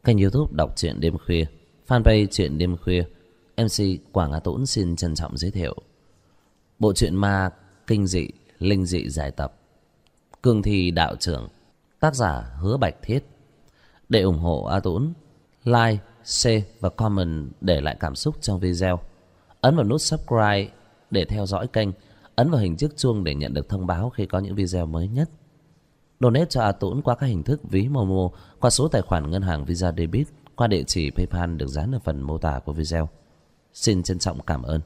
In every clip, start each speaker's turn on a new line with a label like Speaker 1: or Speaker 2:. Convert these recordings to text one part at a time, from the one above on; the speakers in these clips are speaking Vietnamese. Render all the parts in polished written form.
Speaker 1: Kênh YouTube đọc truyện đêm khuya, fanpage truyện đêm khuya. MC Quảng Á Tũng xin trân trọng giới thiệu bộ truyện ma kinh dị, linh dị giải tập Cương Thi Đạo Trưởng, tác giả Hứa Bạch Thiết. Để ủng hộ A Tũng, like, share và comment để lại cảm xúc trong video. Ấn vào nút subscribe để theo dõi kênh. Ấn vào hình chiếc chuông để nhận được thông báo khi có những video mới nhất. Donate cho A Tũng qua các hình thức ví Momo, qua số tài khoản ngân hàng Visa Debit, qua địa chỉ PayPal được dán ở phần mô tả của video. Xin trân trọng cảm ơn.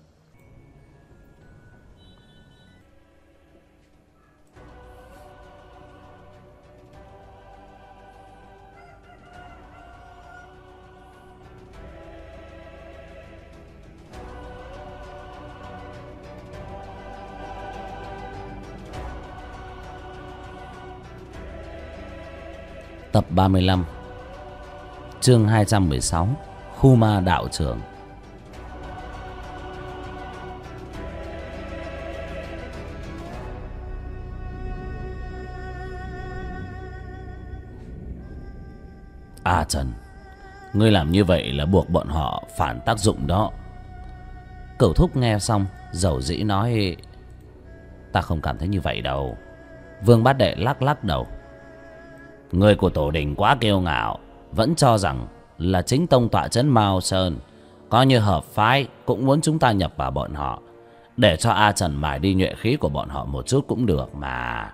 Speaker 1: Tập 35, chương 216, Khu Ma Đạo Trưởng. À Trần, ngươi làm như vậy là buộc bọn họ phản tác dụng đó. Cửu Thúc nghe xong dầu dĩ nói: Ta không cảm thấy như vậy đâu. Vương Bát Đệ lắc lắc đầu: Người của tổ đình quá kiêu ngạo, vẫn cho rằng là chính tông tọa trấn Mao Sơn, coi như hợp phái cũng muốn chúng ta nhập vào bọn họ, để cho A Trần mài đi nhuệ khí của bọn họ một chút cũng được mà.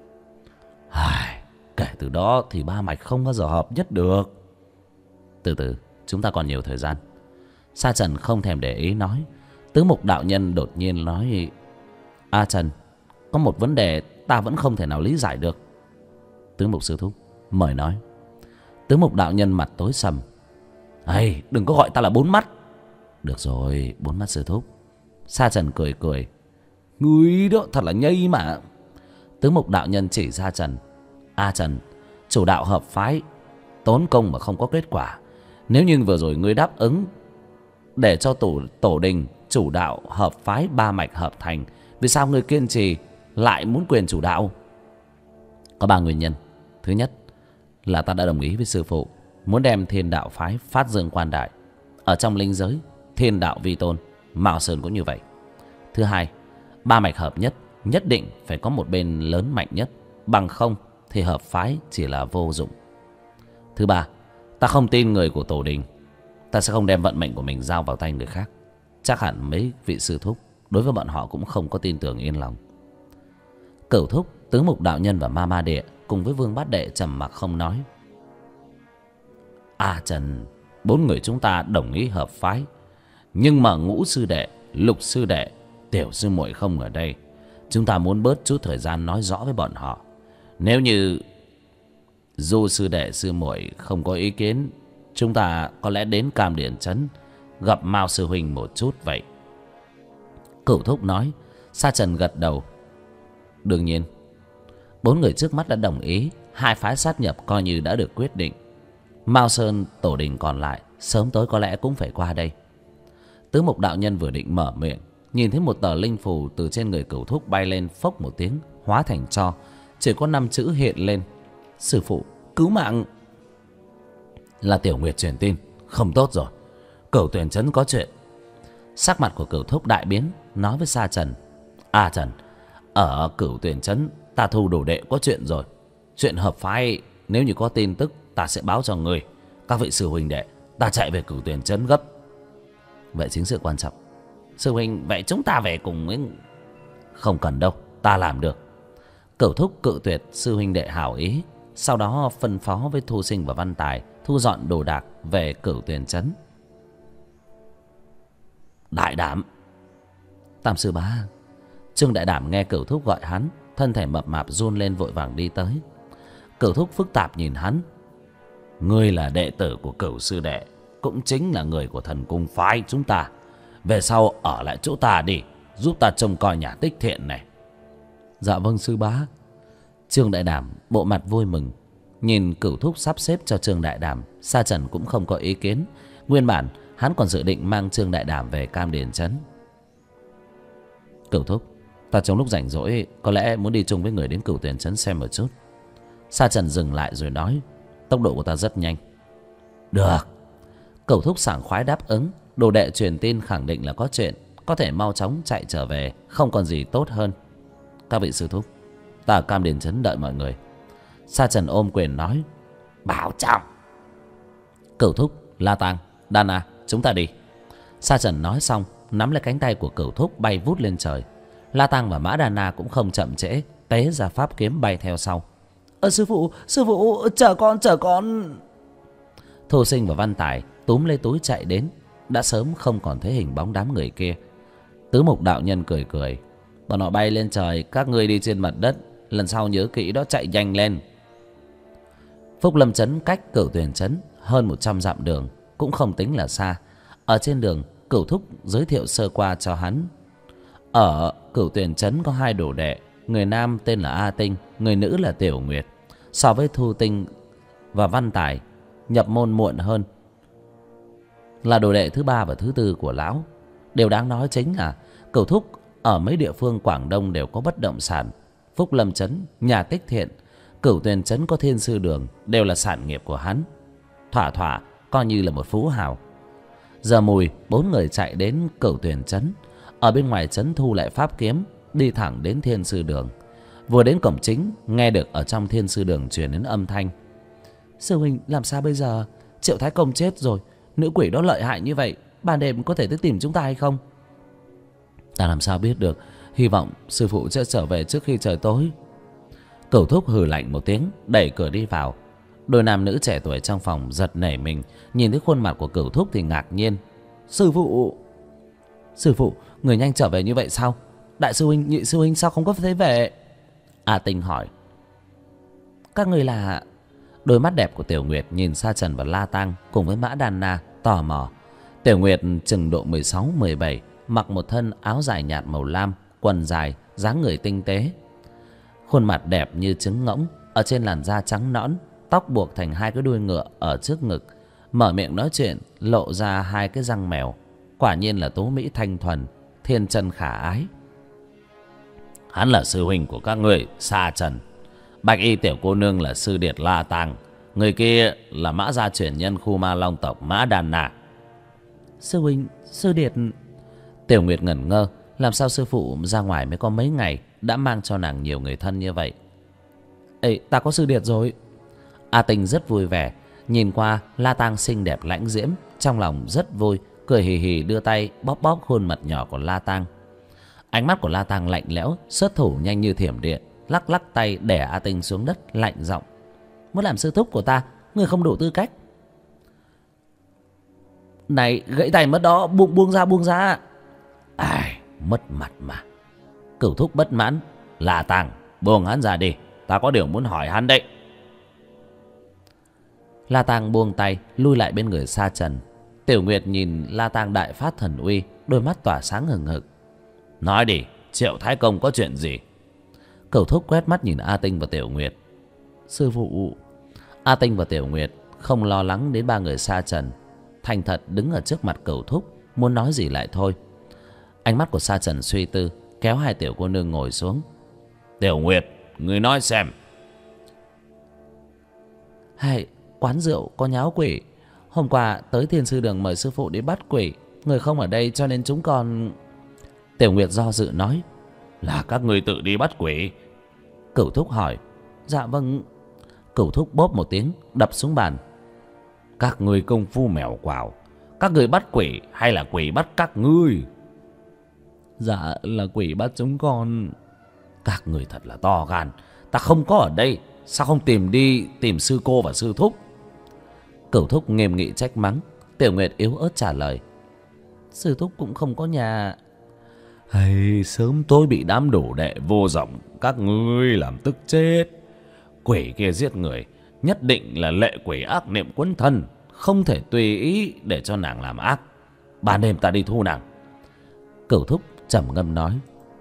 Speaker 1: Kể từ đó thì ba mạch không bao giờ hợp nhất được. Từ từ, chúng ta còn nhiều thời gian. Sa Trần không thèm để ý nói. Tứ Mục đạo nhân đột nhiên nói: A Trần, có một vấn đề ta vẫn không thể nào lý giải được. Tứ Mục sư thúc mời nói. Tứ Mục đạo nhân mặt tối sầm: Đừng có gọi ta là bốn mắt. Được rồi, bốn mắt sư thúc. Sa Trần cười cười: Ngươi đó thật là nhây mà. Tứ Mục đạo nhân chỉ Sa Trần: A Trần, chủ đạo hợp phái tốn công mà không có kết quả. Nếu như vừa rồi ngươi đáp ứng để cho tổ đình chủ đạo hợp phái ba mạch hợp thành, vì sao ngươi kiên trì lại muốn quyền chủ đạo? Có ba nguyên nhân. Thứ nhất là ta đã đồng ý với sư phụ muốn đem thiên đạo phái phát dương quan đại. Ở trong linh giới, thiên đạo vi tôn, Mao Sơn cũng như vậy. Thứ hai, ba mạch hợp nhất, nhất định phải có một bên lớn mạnh nhất, bằng không thì hợp phái chỉ là vô dụng. Thứ ba, ta không tin người của tổ đình. Ta sẽ không đem vận mệnh của mình giao vào tay người khác. Chắc hẳn mấy vị sư thúc đối với bọn họ cũng không có tin tưởng yên lòng. Cửu Thúc, Tứ Mục đạo nhân và Ma Ma Địa cùng với Vương Bát Đệ trầm mặc không nói. A Trần, bốn người chúng ta đồng ý hợp phái, nhưng mà Ngũ sư đệ, Lục sư đệ, Tiểu sư muội không ở đây. Chúng ta muốn bớt chút thời gian nói rõ với bọn họ. Nếu như Du sư đệ sư muội không có ý kiến, chúng ta có lẽ đến Cam Điển Trấn gặp Mao sư huynh một chút vậy. Cửu Thúc nói. Sa Trần gật đầu. Đương nhiên. Bốn người trước mắt đã đồng ý, hai phái sát nhập coi như đã được quyết định. Mao Sơn tổ đình còn lại sớm tối có lẽ cũng phải qua đây. Tứ Mục đạo nhân vừa định mở miệng, nhìn thấy một tờ linh phù từ trên người Cửu Thúc bay lên, phốc một tiếng hóa thành tro, chỉ có 5 chữ hiện lên: Sư phụ cứu mạng. Là Tiểu Nguyệt truyền tin. Không tốt rồi, Cửu Tuyển Trấn có chuyện. Sắc mặt của Cửu Thúc đại biến, nói với Sa Trần: A Trần, ở Cửu Tuyển Trấn ta thu đồ đệ có chuyện rồi. Chuyện hợp phái nếu như có tin tức ta sẽ báo cho người. Các vị sư huynh đệ, ta chạy về Cửu Tuyển Trấn gấp. Vậy chính sự quan trọng. Sư huynh, vậy chúng ta về cùng ấy. Không cần đâu, ta làm được. Cửu Thúc cự tuyệt sư huynh đệ hảo ý, sau đó phân phó với Thu Sinh và Văn Tài thu dọn đồ đạc về Cửu Tuyển Trấn. Đại Đảm. Tam sư bá. Trương Đại Đảm nghe Cửu Thúc gọi hắn, thân thể mập mạp run lên vội vàng đi tới. Cửu Thúc phức tạp nhìn hắn. Ngươi là đệ tử của Cửu sư đệ, cũng chính là người của Thần Cung phái chúng ta. Về sau ở lại chỗ ta đi, giúp ta trông coi nhà Tích Thiện này. Dạ vâng sư bá. Trương Đại Đảm bộ mặt vui mừng. Nhìn Cửu Thúc sắp xếp cho Trương Đại Đảm, Sa Trần cũng không có ý kiến. Nguyên bản hắn còn dự định mang Trương Đại Đảm về Cam Điển Trấn. Cửu Thúc, ta trong lúc rảnh rỗi có lẽ muốn đi chung với người đến Cửu Tuyển Trấn xem một chút. Sa Trần dừng lại rồi nói: Tốc độ của ta rất nhanh. Được. Cẩu thúc sảng khoái đáp ứng. Đồ đệ truyền tin khẳng định là có chuyện, có thể mau chóng chạy trở về, không còn gì tốt hơn. Các vị sư thúc, ta ở Cam Điền Trấn đợi mọi người. Sa Trần ôm quyền nói. Bảo trọng. Cẩu thúc, La Tang, Đan Na, chúng ta đi. Sa Trần nói xong nắm lấy cánh tay của Cẩu thúc bay vút lên trời. La Tang và Mã Đan Na cũng không chậm trễ, tế ra pháp kiếm bay theo sau. Sư phụ, chờ con. Thu Sinh và Văn Tài túm lấy túi chạy đến. Đã sớm không còn thấy hình bóng đám người kia. Tứ Mục đạo nhân cười cười. Bọn họ bay lên trời, các ngươi đi trên mặt đất. Lần sau nhớ kỹ đó, chạy nhanh lên. Phúc Lâm Trấn cách Cửu Tuyền Trấn hơn 100 dặm đường, cũng không tính là xa. Ở trên đường, Cửu thúc giới thiệu sơ qua cho hắn. Ở Cửu Tuyền Trấn có 2 đồ đệ, người nam tên là A Tinh, người nữ là Tiểu Nguyệt. So với Thu Tinh và Văn Tài, nhập môn muộn hơn, là đồ đệ thứ 3 và thứ 4 của lão. Điều đáng nói chính là Cửu thúc ở mấy địa phương Quảng Đông đều có bất động sản. Phúc Lâm Trấn, nhà Tích Thiện, Cửu Tuyền Trấn có Thiên Sư Đường, đều là sản nghiệp của hắn. Thỏa coi như là một phú hào. Giờ mùi 4 người chạy đến Cửu Tuyền Trấn. Ở bên ngoài trấn thu lại pháp kiếm, đi thẳng đến Thiên Sư Đường. Vừa đến cổng chính, nghe được ở trong Thiên Sư Đường truyền đến âm thanh. Sư huynh, làm sao bây giờ? Triệu Thái Công chết rồi, nữ quỷ đó lợi hại như vậy, ban đêm có thể tới tìm chúng ta hay không? Ta làm sao biết được, hy vọng sư phụ sẽ trở về trước khi trời tối. Cửu thúc hừ lạnh một tiếng, đẩy cửa đi vào. Đôi nam nữ trẻ tuổi trong phòng giật nảy mình, nhìn thấy khuôn mặt của Cửu thúc thì ngạc nhiên. Sư phụ, người nhanh trở về như vậy sao? Đại sư huynh, nhị sư huynh sao không có thấy về? A Tinh hỏi. Các người là... Đôi mắt đẹp của Tiểu Nguyệt nhìn Sa Trần và La Tang cùng với Mã Đan Na tò mò. Tiểu Nguyệt chừng độ 16-17, mặc một thân áo dài nhạt màu lam, quần dài, dáng người tinh tế. Khuôn mặt đẹp như trứng ngỗng, ở trên làn da trắng nõn, tóc buộc thành 2 cái đuôi ngựa ở trước ngực. Mở miệng nói chuyện, lộ ra 2 cái răng mèo. Quả nhiên là tú mỹ thanh thuần, thiên chân khả ái. Hắn là sư huynh của các ngươi, Sa Trần. Bạch y tiểu cô nương là sư điệt La Tang. Người kia là Mã gia truyền nhân khu Ma Long tộc Mã Đan Na. Sư huynh, sư điệt... Tiểu Nguyệt ngẩn ngơ. Làm sao sư phụ ra ngoài mới có mấy ngày đã mang cho nàng nhiều người thân như vậy? Ê, ta có sư điệt rồi. A Tinh rất vui vẻ. Nhìn qua La Tang xinh đẹp lãnh diễm, trong lòng rất vui, cười hì hì đưa tay bóp bóp khuôn mặt nhỏ của La Tang. Ánh mắt của La Tang lạnh lẽo, xuất thủ nhanh như thiểm điện, lắc lắc tay đè A Tinh xuống đất, lạnh giọng. Muốn làm sư thúc của ta, người không đủ tư cách. Này, gãy tay mất đó, buông ra. Ai, mất mặt mà. Cửu thúc bất mãn. La Tang, buông hắn ra đi, ta có điều muốn hỏi hắn đấy. La Tang buông tay, lui lại bên người Sa Trần. Tiểu Nguyệt nhìn La Tang đại phát thần uy, đôi mắt tỏa sáng hừng hực. Nói đi, Triệu Thái Công có chuyện gì? Cửu thúc quét mắt nhìn A Tinh và Tiểu Nguyệt. Sư phụ... A Tinh và Tiểu Nguyệt không lo lắng đến 3 người Sa Trần, thành thật đứng ở trước mặt Cửu thúc, muốn nói gì lại thôi. Ánh mắt của Sa Trần suy tư, kéo 2 tiểu cô nương ngồi xuống. Tiểu Nguyệt, người nói xem. Hay, quán rượu có nháo quỷ. Hôm qua tới Thiên Sư Đường mời sư phụ đi bắt quỷ, người không ở đây cho nên chúng con... Tiểu Nguyệt do dự nói. Là các ngươi tự đi bắt quỷ? Cửu thúc hỏi. Dạ vâng. Cửu thúc bóp một tiếng, đập xuống bàn. Các ngươi công phu mèo quào, các ngươi bắt quỷ hay là quỷ bắt các ngươi? Dạ là quỷ bắt chúng con. Các ngươi thật là to gan. Ta không có ở đây, sao không tìm sư cô và sư thúc? Cửu thúc nghiêm nghị trách mắng. Tiểu Nguyệt yếu ớt trả lời. Sư thúc cũng không có nhà. Hay sớm tối bị đám đồ đệ vô dụng các ngươi làm tức chết. Quỷ kia giết người, nhất định là lệ quỷ ác niệm quấn thân, không thể tùy ý để cho nàng làm ác. Ban đêm ta đi thu nàng. Cửu thúc trầm ngâm nói.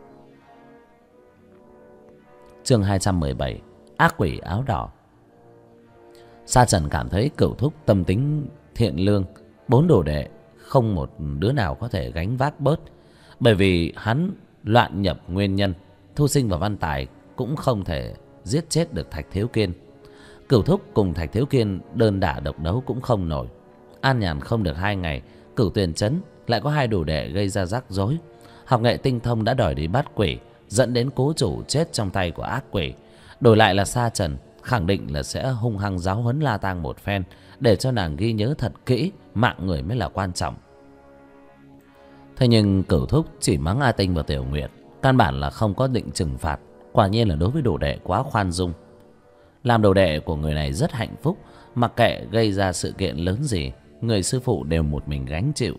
Speaker 1: Chương 217. Ác quỷ áo đỏ. Sa Trần cảm thấy Cửu thúc tâm tính thiện lương, 4 đồ đệ không một đứa nào có thể gánh vác bớt. Bởi vì hắn loạn nhập nguyên nhân, Thu Sinh và Văn Tài cũng không thể giết chết được Thạch Thiếu Kiên. Cửu thúc cùng Thạch Thiếu Kiên đơn đả độc đấu cũng không nổi. an nhàn không được 2 ngày, Cửu Tuyền trấn lại có 2 đồ đệ gây ra rắc rối. Học nghệ tinh thông đã đòi đi bắt quỷ, dẫn đến cố chủ chết trong tay của ác quỷ. Đổi lại là Sa Trần khẳng định là sẽ hung hăng giáo huấn La Tang một phen, để cho nàng ghi nhớ thật kỹ, mạng người mới là quan trọng. Thế nhưng Cửu thúc chỉ mắng A Tinh và Tiểu Nguyệt, căn bản là không có định trừng phạt. Quả nhiên là đối với đồ đệ quá khoan dung. Làm đồ đệ của người này rất hạnh phúc, mặc kệ gây ra sự kiện lớn gì, người sư phụ đều một mình gánh chịu.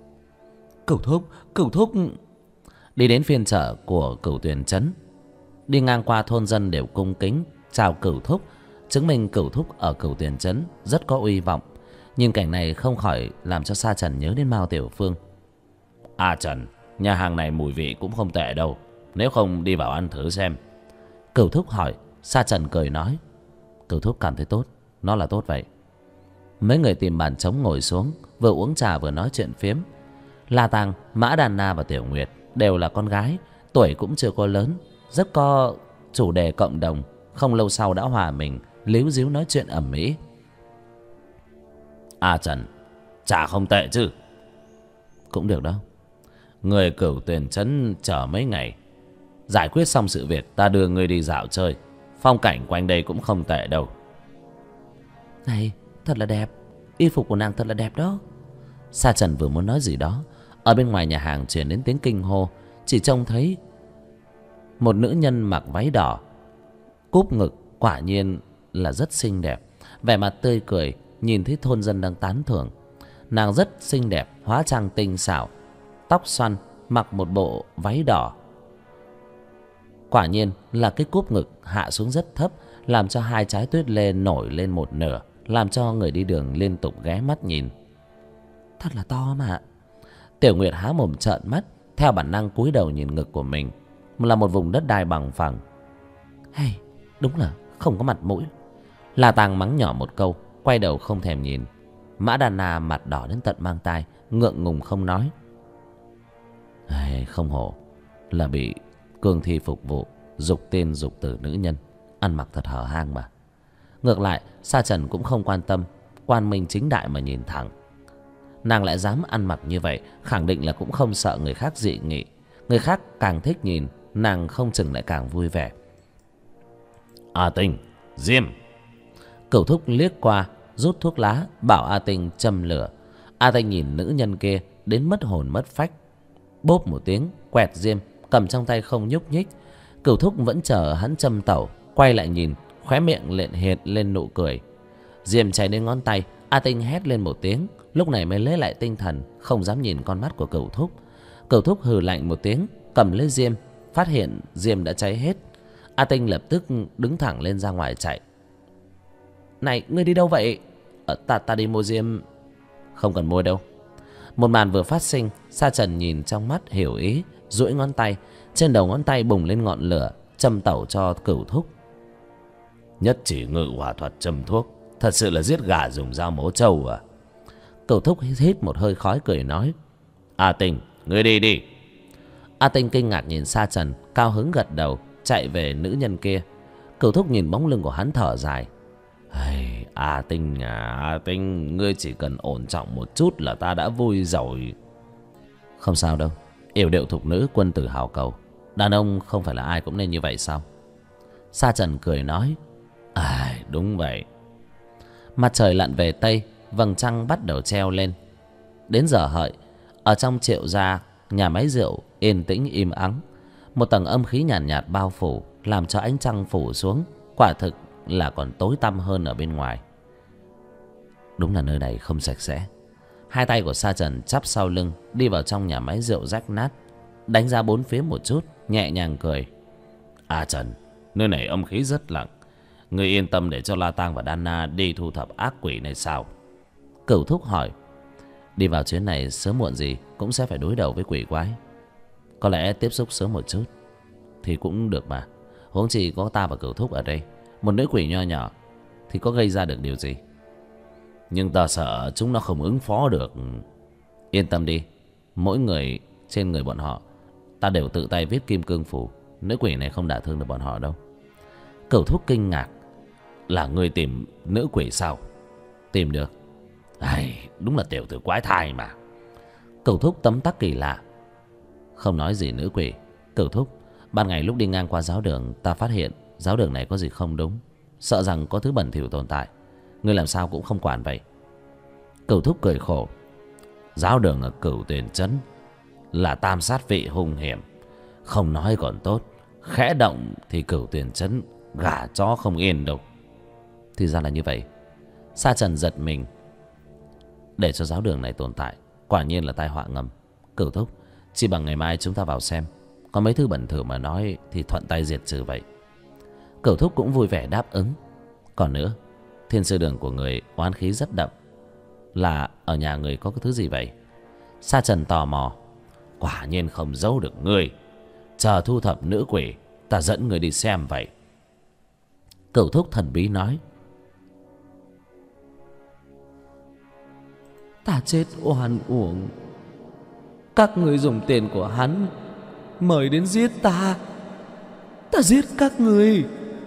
Speaker 1: Cửu thúc. Đi đến phiên chợ của Cửu Tuyền trấn, đi ngang qua thôn dân đều cung kính chào Cửu thúc, chứng minh Cửu thúc ở Cửu Tuyền trấn rất có uy vọng. Nhưng cảnh này không khỏi làm cho Sa Trần nhớ đến Mao Tiểu Phương. Trần, nhà hàng này mùi vị cũng không tệ đâu, nếu không đi vào ăn thử xem. Cửu thúc hỏi. Sa Trần cười nói, Cửu thúc cảm thấy tốt, nó là tốt vậy. Mấy người tìm bàn trống ngồi xuống, vừa uống trà vừa nói chuyện phiếm. La Tang, Mã Đàn Na và Tiểu Nguyệt đều là con gái, tuổi cũng chưa có lớn, rất có chủ đề cộng đồng. Không lâu sau đã hòa mình, líu díu nói chuyện ầm ĩ. Trần, trà không tệ chứ? Cũng được đó. Người Cửu Tuyền trấn chờ mấy ngày, giải quyết xong sự việc ta đưa người đi dạo chơi. Phong cảnh quanh đây cũng không tệ đâu. Này, thật là đẹp, y phục của nàng thật là đẹp đó. Sa Trần vừa muốn nói gì đó, ở bên ngoài nhà hàng truyền đến tiếng kinh hô. Chỉ trông thấy một nữ nhân mặc váy đỏ, cúp ngực, quả nhiên là rất xinh đẹp, vẻ mặt tươi cười. Nhìn thấy thôn dân đang tán thưởng. Nàng rất xinh đẹp, hóa trang tinh xảo, tóc xoăn, mặc một bộ váy đỏ. Quả nhiên là cái cúp ngực hạ xuống rất thấp, làm cho 2 trái tuyết lê nổi lên một nửa, làm cho người đi đường liên tục ghé mắt nhìn. Thật là to mà. Tiểu Nguyệt há mồm trợn mắt, theo bản năng cúi đầu nhìn ngực của mình, là một vùng đất đai bằng phẳng. Hay, đúng là không có mặt mũi. La Tang mắng nhỏ một câu, quay đầu không thèm nhìn. Mã Đàn Na mặt đỏ đến tận mang tai, ngượng ngùng không nói. Không hổ là bị cương thi phục vụ, dục tiên dục tử nữ nhân, ăn mặc thật hở hang mà. Ngược lại Sa Trần cũng không quan tâm, quan minh chính đại mà nhìn thẳng. Nàng lại dám ăn mặc như vậy, khẳng định là cũng không sợ người khác dị nghị. Người khác càng thích nhìn, nàng không chừng lại càng vui vẻ. Tinh, Diêm. Cửu thúc liếc qua, rút thuốc lá, bảo A Tinh châm lửa. A Tinh nhìn nữ nhân kia đến mất hồn mất phách, bốp một tiếng quẹt diêm, cầm trong tay không nhúc nhích. Cửu thúc vẫn chờ hắn châm tẩu, quay lại nhìn, khóe miệng hiện lên nụ cười. Diêm cháy đến ngón tay, A Tinh hét lên một tiếng, lúc này mới lấy lại tinh thần, không dám nhìn con mắt của Cửu thúc. Cửu thúc hừ lạnh một tiếng, cầm lấy diêm, phát hiện diêm đã cháy hết. A Tinh lập tức đứng thẳng lên ra ngoài chạy. Này, ngươi đi đâu vậy? Ta đi mua diêm. Không cần mua đâu. Một màn vừa phát sinh, Sa Trần nhìn trong mắt hiểu ý, duỗi ngón tay, trên đầu ngón tay bùng lên ngọn lửa, châm tẩu cho Cửu thúc. Nhất chỉ ngự hỏa thuật châm thuốc, thật sự là giết gà dùng dao mổ trâu à? Cửu thúc hít một hơi khói cười nói. Tinh, ngươi đi đi. A Tinh kinh ngạc nhìn Sa Trần, cao hứng gật đầu, chạy về nữ nhân kia. Cửu thúc nhìn bóng lưng của hắn thở dài. Tinh à, Tinh, ngươi chỉ cần ổn trọng một chút là ta đã vui rồi. Không sao đâu, yểu điệu thục nữ, quân tử hào cầu, đàn ông không phải là ai cũng nên như vậy sao? Sa Trần cười nói. Đúng vậy. Mặt trời lặn về tây, vầng trăng bắt đầu treo lên. Đến giờ hợi, ở trong Triệu gia, nhà máy rượu yên tĩnh im ắng. Một tầng âm khí nhàn nhạt bao phủ, làm cho ánh trăng phủ xuống, quả thực là còn tối tăm hơn ở bên ngoài. Đúng là nơi này không sạch sẽ. Hai tay của Sa Trần chắp sau lưng, đi vào trong nhà máy rượu rách nát, đánh ra bốn phía một chút, nhẹ nhàng cười. Trần, nơi này âm khí rất lặng, ngươi yên tâm để cho La Tang và Đan Na đi thu thập ác quỷ này sao? Cửu thúc hỏi. Đi vào chuyến này sớm muộn gì cũng sẽ phải đối đầu với quỷ quái, có lẽ tiếp xúc sớm một chút thì cũng được mà. Huống chi có ta và Cửu thúc ở đây, một nữ quỷ nho nhỏ thì có gây ra được điều gì? Nhưng ta sợ chúng nó không ứng phó được. Yên tâm đi, mỗi người trên người bọn họ ta đều tự tay viết kim cương phủ, nữ quỷ này không đả thương được bọn họ đâu. Cửu thúc kinh ngạc. Là ngươi tìm nữ quỷ sao? Tìm được. đúng là tiểu tử quái thai mà. Cửu thúc tấm tắc kỳ lạ. Không nói gì nữ quỷ. Cửu thúc, ban ngày lúc đi ngang qua giáo đường, ta phát hiện giáo đường này có gì không đúng, sợ rằng có thứ bẩn thỉu tồn tại. Ngươi làm sao cũng không quản vậy. Cửu thúc cười khổ. Giáo đường ở Cửu Tuyền Trấn là tam sát vị hung hiểm, không nói còn tốt, khẽ động thì Cửu Tuyền Trấn gà chó không yên đâu. Thì ra là như vậy. Sa Trần giật mình. Để cho giáo đường này tồn tại quả nhiên là tai họa ngầm. Cửu thúc, chỉ bằng ngày mai chúng ta vào xem, có mấy thứ bẩn thỉu mà nói thì thuận tay diệt trừ vậy. Cửu thúc cũng vui vẻ đáp ứng. Còn nữa, thiên sư đường của người oán khí rất đậm, là ở nhà người có cái thứ gì vậy? Sa Trần tò mò. Quả nhiên không giấu được ngươi, chờ thu thập nữ quỷ ta dẫn người đi xem vậy. Cửu thúc thần bí nói. Ta chết oan uổng, các người dùng tiền của hắn mời đến giết ta, ta giết các người.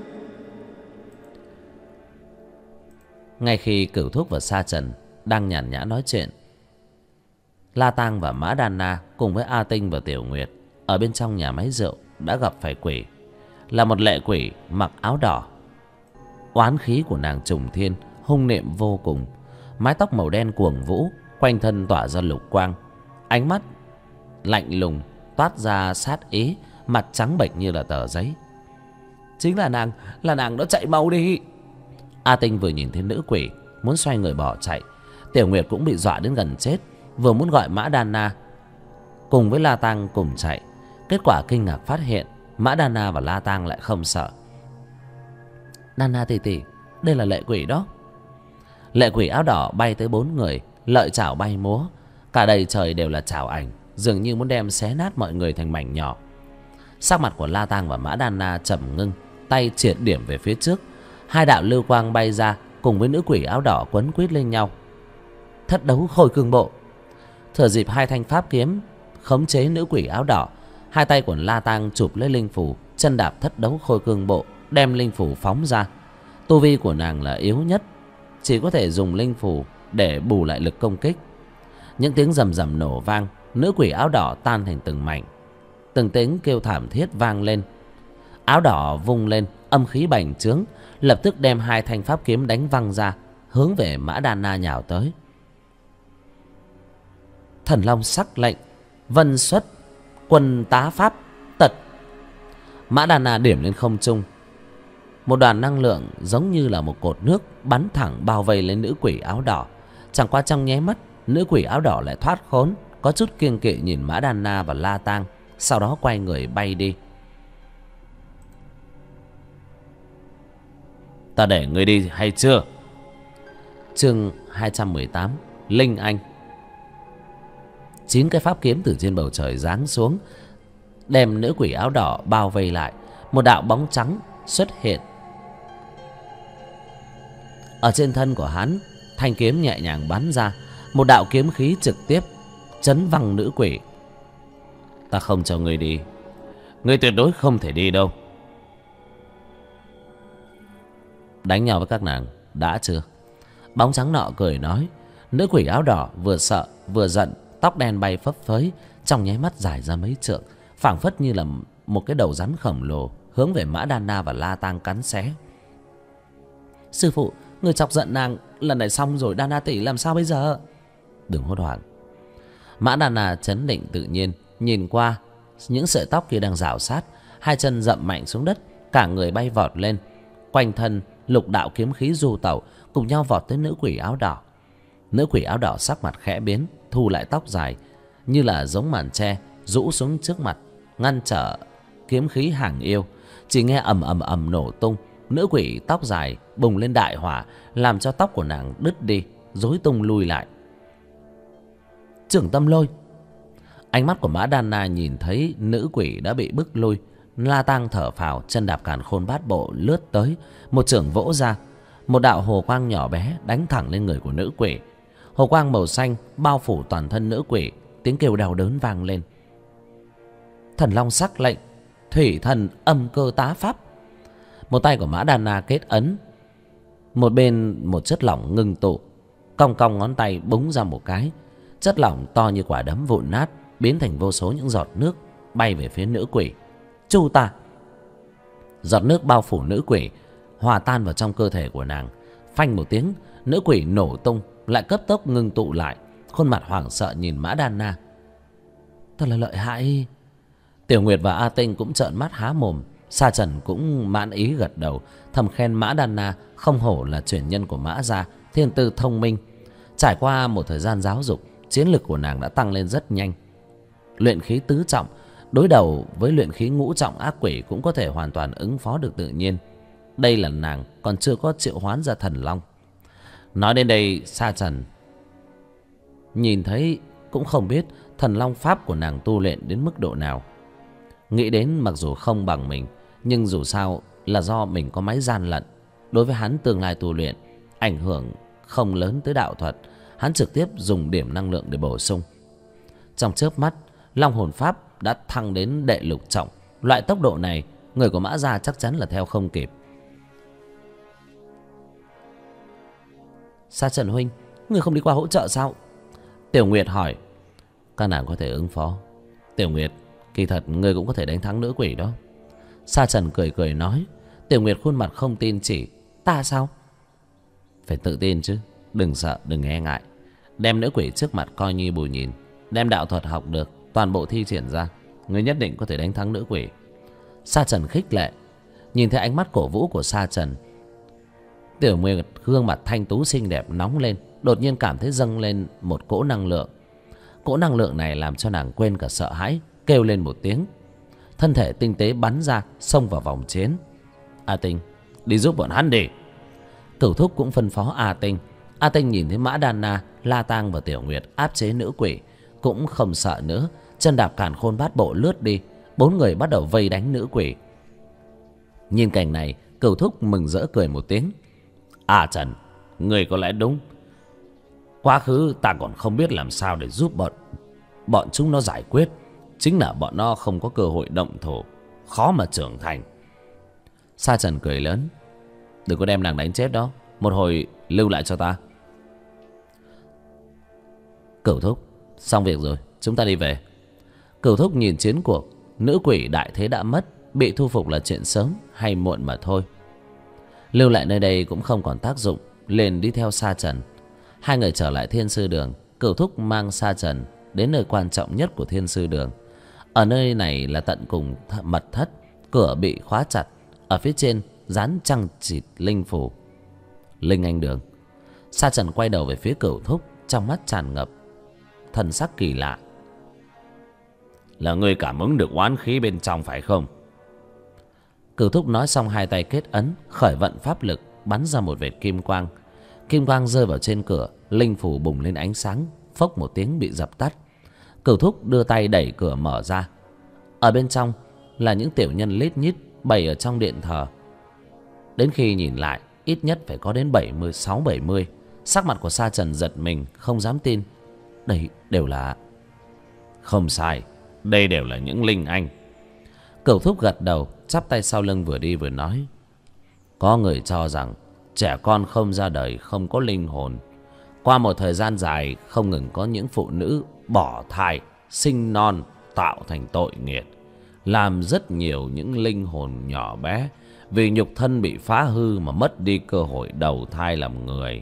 Speaker 1: Ngay khi Cửu thúc và Sa Trần đang nhàn nhã nói chuyện, La Tang và Mã Đan Na cùng với A Tinh và Tiểu Nguyệt ở bên trong nhà máy rượu đã gặp phải quỷ. Là một lệ quỷ mặc áo đỏ. Oán khí của nàng trùng thiên, hung niệm vô cùng. Mái tóc màu đen cuồng vũ, quanh thân tỏa ra lục quang. Ánh mắt lạnh lùng, toát ra sát ý, mặt trắng bệch như là tờ giấy. Chính là nàng đó, chạy mau đi. A Tinh vừa nhìn thấy nữ quỷ muốn xoay người bỏ chạy. Tiểu Nguyệt cũng bị dọa đến gần chết, vừa muốn gọi Mã Đan Na cùng với La Tang cùng chạy. Kết quả kinh ngạc phát hiện Mã Đan Na và La Tang lại không sợ. Đan Na tỷ tỷ, đây là lệ quỷ đó. Lệ quỷ áo đỏ bay tới 4 người, lợi chảo bay múa, cả đầy trời đều là chảo ảnh, dường như muốn đem xé nát mọi người thành mảnh nhỏ. Sắc mặt của La Tang và Mã Đan Na trầm ngưng, tay triệt điểm về phía trước. Hai đạo lưu quang bay ra, cùng với nữ quỷ áo đỏ quấn quýt lên nhau. Thất đấu khôi cương bộ. Thừa dịp hai thanh pháp kiếm khống chế nữ quỷ áo đỏ, hai tay của La Tang chụp lấy linh phủ, chân đạp thất đấu khôi cương bộ, đem linh phủ phóng ra. Tu vi của nàng là yếu nhất, chỉ có thể dùng linh phủ để bù lại lực công kích. Những tiếng rầm rầm nổ vang, nữ quỷ áo đỏ tan thành từng mảnh. Từng tiếng kêu thảm thiết vang lên. Áo đỏ vung lên, âm khí bành trướng, lập tức đem hai thanh pháp kiếm đánh văng ra, hướng về Mã Đan Na nhào tới. Thần Long sắc lệnh, vân xuất, quân tá pháp tật. Mã Đan Na điểm lên không trung. Một đoàn năng lượng giống như là một cột nước bắn thẳng bao vây lên nữ quỷ áo đỏ. Chẳng qua trong nháy mắt, nữ quỷ áo đỏ lại thoát khốn, có chút kiêng kỵ nhìn Mã Đan Na và La Tang, sau đó quay người bay đi. Ta để ngươi đi hay chưa? Chương 218, Linh Anh. 9 cái pháp kiếm từ trên bầu trời giáng xuống, đem nữ quỷ áo đỏ bao vây lại. Một đạo bóng trắng xuất hiện ở trên thân của hắn. Thanh kiếm nhẹ nhàng bắn ra, một đạo kiếm khí trực tiếp chấn văng nữ quỷ. Ta không cho ngươi đi, ngươi tuyệt đối không thể đi đâu. Đánh nhau với các nàng đã chưa? Bóng trắng nọ cười nói. Nữ quỷ áo đỏ vừa sợ vừa giận, tóc đen bay phấp phới, trong nháy mắt dài ra mấy trượng, phảng phất như là một cái đầu rắn khổng lồ hướng về Mã Đan Na và La Tang cắn xé. Sư phụ, người chọc giận nàng lần này xong rồi, Đan Na tỷ làm sao bây giờ? Đừng hốt hoảng. Mã Đan Na trấn định tự nhiên, nhìn qua những sợi tóc kia đang rào sát, hai chân dậm mạnh xuống đất, cả người bay vọt lên. Quanh thân lục đạo kiếm khí du tẩu, cùng nhau vọt tới nữ quỷ áo đỏ. Nữ quỷ áo đỏ sắc mặt khẽ biến, thu lại tóc dài như là giống màn tre, rũ xuống trước mặt, ngăn trở kiếm khí hàng yêu. Chỉ nghe ầm ầm ầm nổ tung, nữ quỷ tóc dài bùng lên đại hỏa, làm cho tóc của nàng đứt đi, rối tung lui lại. Trưởng tâm lôi. Ánh mắt của Mã Đan Na nhìn thấy nữ quỷ đã bị bức lui. La Tang thở phào, chân đạp càn khôn bát bộ lướt tới, một chưởng vỗ ra, một đạo hồ quang nhỏ bé đánh thẳng lên người của nữ quỷ. Hồ quang màu xanh bao phủ toàn thân nữ quỷ, tiếng kêu đau đớn vang lên. Thần Long sắc lệnh, thủy thần âm cơ tá pháp. Một tay của Mã Đan Na kết ấn, một bên một chất lỏng ngưng tụ, cong cong ngón tay búng ra một cái, chất lỏng to như quả đấm vụn nát biến thành vô số những giọt nước bay về phía nữ quỷ. Chu ta! Giọt nước bao phủ nữ quỷ, hòa tan vào trong cơ thể của nàng. Phanh một tiếng, nữ quỷ nổ tung, lại cấp tốc ngưng tụ lại, khuôn mặt hoảng sợ nhìn Mã Đan Na. Thật là lợi hại. Tiểu Nguyệt và A Tinh cũng trợn mắt há mồm. Sa Trần cũng mãn ý gật đầu, thầm khen Mã Đan Na không hổ là truyền nhân của Mã gia, thiên tư thông minh. Trải qua một thời gian giáo dục, chiến lực của nàng đã tăng lên rất nhanh. Luyện khí tứ trọng đối đầu với luyện khí ngũ trọng ác quỷ cũng có thể hoàn toàn ứng phó được tự nhiên. Đây là nàng còn chưa có triệu hoán ra thần long. Nói đến đây, Sa Trần nhìn thấy cũng không biết thần long pháp của nàng tu luyện đến mức độ nào. Nghĩ đến mặc dù không bằng mình, nhưng dù sao là do mình có máy gian lận. Đối với hắn tương lai tu luyện ảnh hưởng không lớn tới đạo thuật. Hắn trực tiếp dùng điểm năng lượng để bổ sung. Trong chớp mắt, long hồn pháp đã thăng đến đệ lục trọng. Loại tốc độ này, người của Mã gia chắc chắn là theo không kịp. Sa Trần huynh, người không đi qua hỗ trợ sao? Tiểu Nguyệt hỏi. Các nàng có thể ứng phó. Tiểu Nguyệt, kỳ thật ngươi cũng có thể đánh thắng nữ quỷ đó. Sa Trần cười cười nói. Tiểu Nguyệt khuôn mặt không tin chỉ. Ta sao? Phải tự tin chứ. Đừng sợ, đừng e ngại. Đem nữ quỷ trước mặt coi như bù nhìn. Đem đạo thuật học được toàn bộ thi triển ra, ngươi nhất định có thể đánh thắng nữ quỷ. Sa Trần khích lệ. Nhìn thấy ánh mắt cổ vũ của Sa Trần, Tiểu Nguyệt gương mặt thanh tú xinh đẹp nóng lên, đột nhiên cảm thấy dâng lên một cỗ năng lượng. Cỗ năng lượng này làm cho nàng quên cả sợ hãi, kêu lên một tiếng. Thân thể tinh tế bắn ra, xông vào vòng chiến. A Tinh, đi giúp bọn hắn đi. Cửu Thúc cũng phân phó A Tinh. A Tinh nhìn thấy Mã Đan Na, La Tang và Tiểu Nguyệt áp chế nữ quỷ, cũng không sợ nữa, chân đạp càn khôn bát bộ lướt đi. Bốn người bắt đầu vây đánh nữ quỷ. Nhìn cảnh này, Cửu Thúc mừng rỡ cười một tiếng. À Trần, người có lẽ đúng. Quá khứ ta còn không biết làm sao để giúp bọn chúng nó giải quyết. Chính là bọn nó không có cơ hội động thủ, khó mà trưởng thành. Sa Trần cười lớn. Đừng có đem nàng đánh chết đó, một hồi lưu lại cho ta. Cửu Thúc, xong việc rồi, chúng ta đi về. Cửu Thúc nhìn chiến cuộc, nữ quỷ đại thế đã mất, bị thu phục là chuyện sớm hay muộn mà thôi. Lưu lại nơi đây cũng không còn tác dụng, liền đi theo Sa Trần. Hai người trở lại Thiên Sư Đường. Cửu Thúc mang Sa Trần đến nơi quan trọng nhất của Thiên Sư Đường. Ở nơi này là tận cùng mật thất, cửa bị khóa chặt, ở phía trên dán chằng chịt linh phù. Linh Anh Đường. Sa Trần quay đầu về phía Cửu Thúc, trong mắt tràn ngập thần sắc kỳ lạ. Là ngươi cảm ứng được oán khí bên trong phải không? Cửu Thúc nói xong, hai tay kết ấn, khởi vận pháp lực, bắn ra một vệt kim quang. Kim quang rơi vào trên cửa, linh phù bùng lên ánh sáng, phốc một tiếng bị dập tắt. Cửu Thúc đưa tay đẩy cửa mở ra. Ở bên trong là những tiểu nhân lít nhít bày ở trong điện thờ. Đến khi nhìn lại, ít nhất phải có đến 70. Sắc mặt của Sa Trần giật mình, không dám tin. Đây đều là... Không sai, đây đều là những linh anh. Cửu Thúc gật đầu, chắp tay sau lưng vừa đi vừa nói. Có người cho rằng trẻ con không ra đời không có linh hồn. Qua một thời gian dài, không ngừng có những phụ nữ bỏ thai, sinh non, tạo thành tội nghiệt, làm rất nhiều những linh hồn nhỏ bé vì nhục thân bị phá hư mà mất đi cơ hội đầu thai làm người.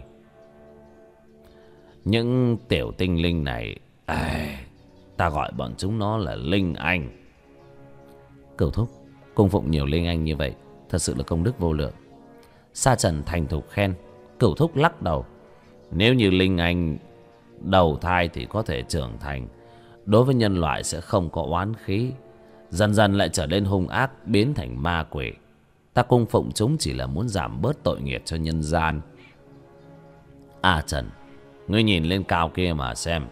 Speaker 1: Những tiểu tinh linh này, ta gọi bọn chúng nó là linh anh. Cửu Thúc, cung phụng nhiều linh anh như vậy thật sự là công đức vô lượng. Sa Trần thành thục khen. Cửu Thúc lắc đầu. Nếu như linh anh đầu thai thì có thể trưởng thành, đối với nhân loại sẽ không có oán khí, dần dần lại trở nên hung ác, biến thành ma quỷ. Ta cung phụng chúng chỉ là muốn giảm bớt tội nghiệp cho nhân gian. À Trần, ngươi nhìn lên cao kia mà xem.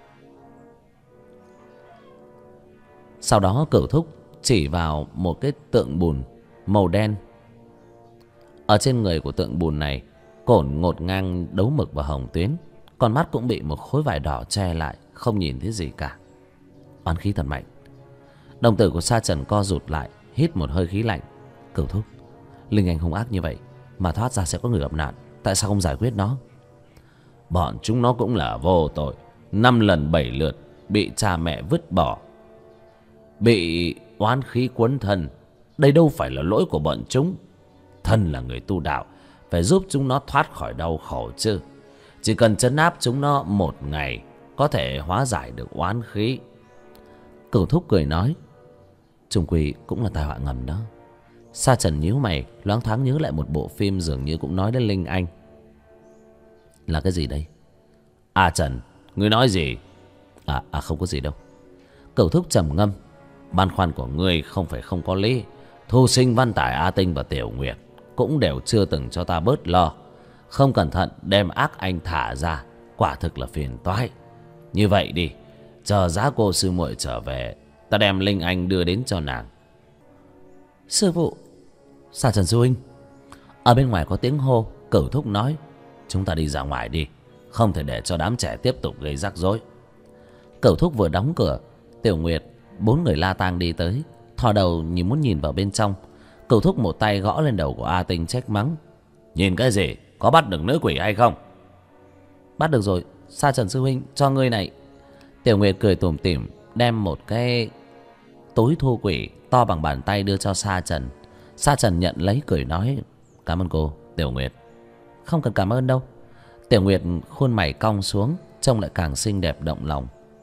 Speaker 1: Sau đó Cửu Thúc chỉ vào một cái tượng bùn màu đen. Ở trên người của tượng bùn này cổn ngột ngang đấu mực và hồng tuyến, con mắt cũng bị một khối vải đỏ che lại, không nhìn thấy gì cả. Oán khí thật mạnh. Đồng tử của Sa Trần co rụt lại, hít một hơi khí lạnh. Cửu Thúc, linh anh hung ác như vậy mà thoát ra sẽ có người gặp nạn, tại sao không giải quyết nó? Bọn chúng nó cũng là vô tội, 5 lần 7 lượt bị cha mẹ vứt bỏ, bị oán khí quấn thân. Đây đâu phải là lỗi của bọn chúng. Thân là người tu đạo, phải giúp chúng nó thoát khỏi đau khổ chứ. Chỉ cần trấn áp chúng nó 1 ngày, có thể hóa giải được oán khí. Cửu Thúc cười nói, chung quy cũng là tai họa ngầm đó. Sa Trần nhíu mày, loáng thoáng nhớ lại một bộ phim dường như cũng nói đến Linh Anh. Là cái gì đây? À Trần, ngươi nói gì? Không có gì đâu. Cửu Thúc trầm ngâm, băn khoăn của ngươi không phải không có lý. Thu Sinh, Văn Tải, A Tinh và Tiểu Nguyệt cũng đều chưa từng cho ta bớt lo. Không cẩn thận đem ác anh thả ra, quả thực là phiền toái. Như vậy đi, chờ Giá Cô sư muội trở về, ta đem Linh Anh đưa đến cho nàng. Sư phụ. Sa Trần sư huynh. Ở bên ngoài có tiếng hô. Cửu Thúc nói, chúng ta đi ra ngoài đi, không thể để cho đám trẻ tiếp tục gây rắc rối. Cửu Thúc vừa đóng cửa, Tiểu Nguyệt, 4 người La Tang đi tới, thò đầu nhìn muốn nhìn vào bên trong. Cửu Thúc một tay gõ lên đầu của A Tinh trách mắng, nhìn cái gì, có bắt được nữ quỷ hay không? Bắt được rồi, Sa Trần sư huynh, cho ngươi này. Tiểu Nguyệt cười tủm tỉm, đem một cái túi thu quỷ to bằng bàn tay đưa cho Sa Trần. Sa Trần nhận lấy cười nói, cảm ơn cô, Tiểu Nguyệt. Không cần cảm ơn đâu. Tiểu Nguyệt khuôn mày cong xuống, trông lại càng xinh đẹp động lòng.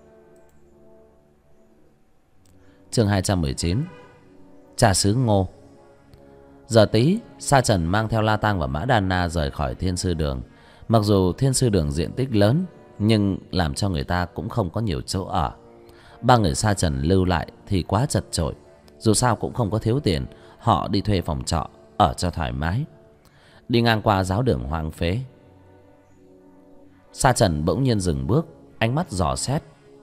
Speaker 1: Chương 219. Trà sứ ngô. Giờ tí, Sa Trần mang theo La Tang và Mã Đan Na rời khỏi Thiên Sư Đường. Mặc dù Thiên Sư Đường diện tích lớn, nhưng làm cho người ta cũng không có nhiều chỗ ở. 3 người Sa Trần lưu lại thì quá chật chội. Dù sao cũng không có thiếu tiền, họ đi thuê phòng trọ ở cho thoải mái. Đi ngang qua giáo đường hoang phế, Sa Trần bỗng nhiên dừng bước, ánh mắt dò xét.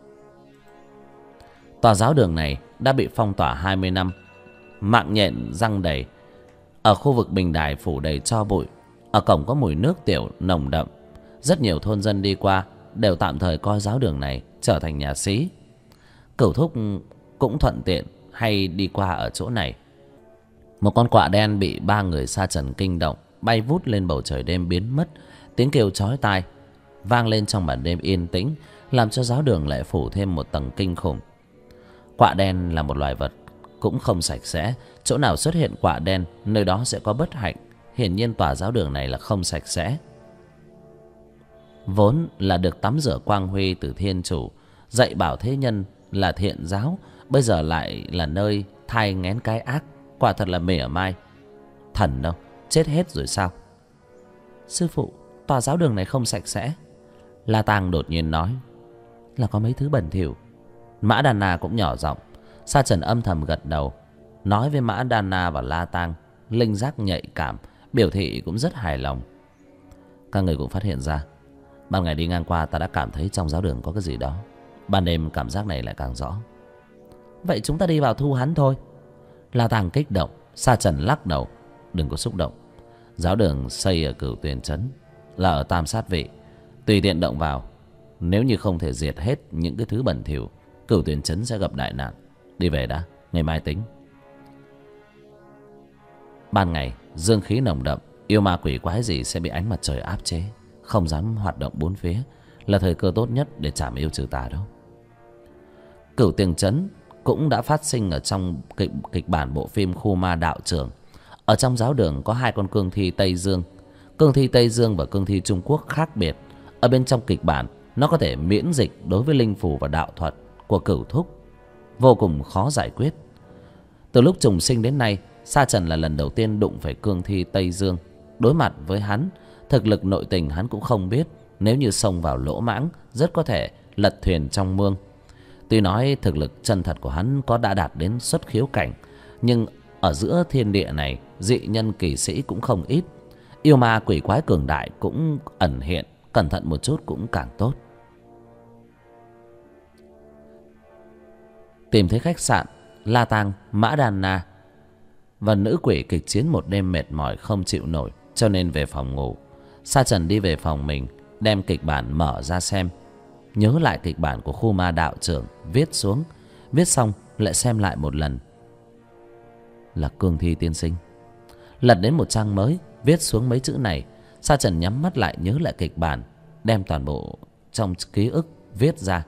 Speaker 1: Tòa giáo đường này đã bị phong tỏa 20 năm, mạng nhện răng đầy. Ở khu vực bình đài phủ đầy tro bụi. Ở cổng có mùi nước tiểu nồng đậm. Rất nhiều thôn dân đi qua đều tạm thời coi giáo đường này trở thành nhà xí. Cửu Thúc cũng thuận tiện hay đi qua ở chỗ này. Một con quạ đen bị 3 người Sa Trần kinh động, bay vút lên bầu trời đêm biến mất. Tiếng kêu chói tai vang lên trong màn đêm yên tĩnh, làm cho giáo đường lại phủ thêm một tầng kinh khủng. Quạ đen là một loài vật cũng không sạch sẽ. Chỗ nào xuất hiện quạ đen, nơi đó sẽ có bất hạnh. Hiển nhiên tòa giáo đường này là không sạch sẽ. Vốn là được tắm rửa quang huy từ Thiên Chủ, dạy bảo thế nhân là thiện giáo, bây giờ lại là nơi thai nghén cái ác. Quả thật là mỉa mai. Thần đâu, chết hết rồi sao? Sư phụ, tòa giáo đường này không sạch sẽ. La Tang đột nhiên nói, là có mấy thứ bẩn thỉu. Mã Đan Na cũng nhỏ giọng. Sa Trần âm thầm gật đầu, nói với Mã Đan Na và La Tang, linh giác nhạy cảm, biểu thị cũng rất hài lòng. Các người cũng phát hiện ra, ban ngày đi ngang qua ta đã cảm thấy trong giáo đường có cái gì đó. Ban đêm cảm giác này lại càng rõ. Vậy chúng ta đi vào thu hắn thôi. La Tang kích động. Sa Trần lắc đầu, đừng có xúc động. Giáo đường xây ở Cửu Tuyền Trấn, là ở Tam Sát Vị, tùy tiện động vào, nếu như không thể diệt hết những cái thứ bẩn thỉu, Cửu Tuyền Trấn sẽ gặp đại nạn. Đi về đã, ngày mai tính. Ban ngày dương khí nồng đậm, yêu ma quỷ quái gì sẽ bị ánh mặt trời áp chế, không dám hoạt động bốn phía, là thời cơ tốt nhất để trảm yêu trừ tà đó. Cửu Tuyền Trấn cũng đã phát sinh ở trong kịch bản bộ phim Khu Ma Đạo Trường. Ở trong giáo đường có 2 con cương thi Tây Dương. Cương thi Tây Dương và cương thi Trung Quốc khác biệt. Ở bên trong kịch bản, nó có thể miễn dịch đối với linh phù và đạo thuật của Cửu Thúc, vô cùng khó giải quyết. Từ lúc trùng sinh đến nay, Sa Trần là lần đầu tiên đụng phải cương thi Tây Dương. Đối mặt với hắn, thực lực nội tình hắn cũng không biết. Nếu như xông vào lỗ mãng, rất có thể lật thuyền trong mương. Tuy nói thực lực chân thật của hắn có đã đạt đến xuất khiếu cảnh, nhưng ở giữa thiên địa này, dị nhân kỳ sĩ cũng không ít. Yêu ma quỷ quái cường đại cũng ẩn hiện, cẩn thận một chút cũng càng tốt. Tìm thấy khách sạn, La Tang, Mã Đan Na và nữ quỷ kịch chiến một đêm mệt mỏi không chịu nổi, cho nên về phòng ngủ. Sa Trần đi về phòng mình, đem kịch bản mở ra xem, nhớ lại kịch bản của Khu Ma Đạo Trưởng, viết xuống. Viết xong lại xem lại một lần. Là cương thi tiên sinh. Lật đến một trang mới, viết xuống mấy chữ này. Sa Trần nhắm mắt lại nhớ lại kịch bản. đem toàn bộ trong ký ức viết ra.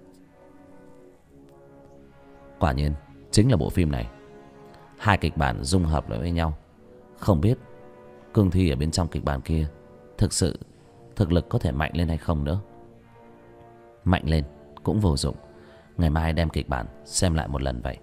Speaker 1: Quả nhiên chính là bộ phim này. Hai kịch bản dung hợp lại với nhau. Không biết cương thi ở bên trong kịch bản kia thực sự thực lực có thể mạnh lên hay không nữa. Mạnh lên cũng vô dụng. Ngày mai đem kịch bản xem lại một lần vậy.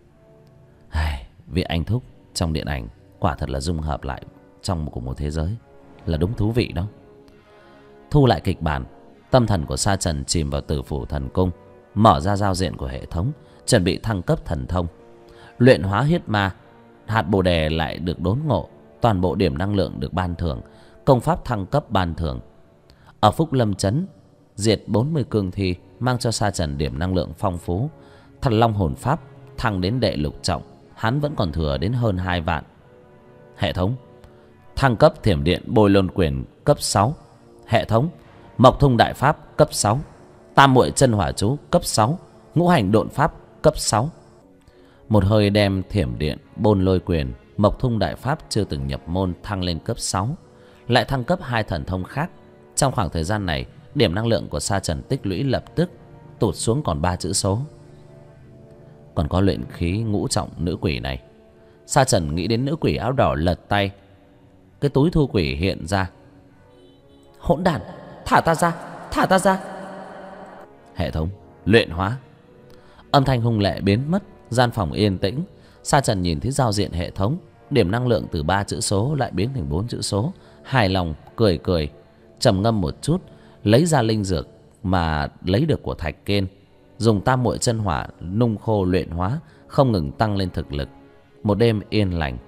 Speaker 1: Vị anh thúc trong điện ảnh quả thật là dung hợp lại trong cùng một thế giới, là đúng thú vị đó. Thu lại kịch bản, tâm thần của Sa Trần chìm vào Tử Phủ Thần Cung, mở ra giao diện của hệ thống, chuẩn bị thăng cấp thần thông. Luyện hóa huyết ma, hạt bồ đề lại được đốn ngộ, toàn bộ điểm năng lượng được ban thưởng, công pháp thăng cấp ban thưởng. Ở Phúc Lâm Trấn diệt 40 cương thi, mang cho Sa Trần điểm năng lượng phong phú. Thần Long hồn pháp thăng đến đệ lục trọng, hắn vẫn còn thừa đến hơn 2 vạn. Hệ thống thăng cấp thiểm điện bôi lôn quyền cấp 6. Hệ thống mộc thung đại pháp cấp 6, tam muội chân hỏa chú cấp 6, ngũ hành độn pháp cấp 6. Một hơi đem thiểm điện bôn lôi quyền, mộc thung đại pháp chưa từng nhập môn thăng lên cấp 6, lại thăng cấp 2 thần thông khác. Trong khoảng thời gian này, điểm năng lượng của Sa Trần tích lũy lập tức tụt xuống còn 3 chữ số. Còn có luyện khí ngũ trọng nữ quỷ này. Sa Trần nghĩ đến nữ quỷ áo đỏ, lật tay, cái túi thu quỷ hiện ra. Hỗn đản, thả ta ra, thả ta ra. Hệ thống luyện hóa. Âm thanh hung lệ biến mất, gian phòng yên tĩnh. Sa Trần nhìn thấy giao diện hệ thống, điểm năng lượng từ 3 chữ số lại biến thành 4 chữ số. Hài lòng cười cười, trầm ngâm một chút, lấy ra linh dược mà lấy được của Thạch Kên, dùng tam muội chân hỏa nung khô luyện hóa, không ngừng tăng lên thực lực. Một đêm yên lành.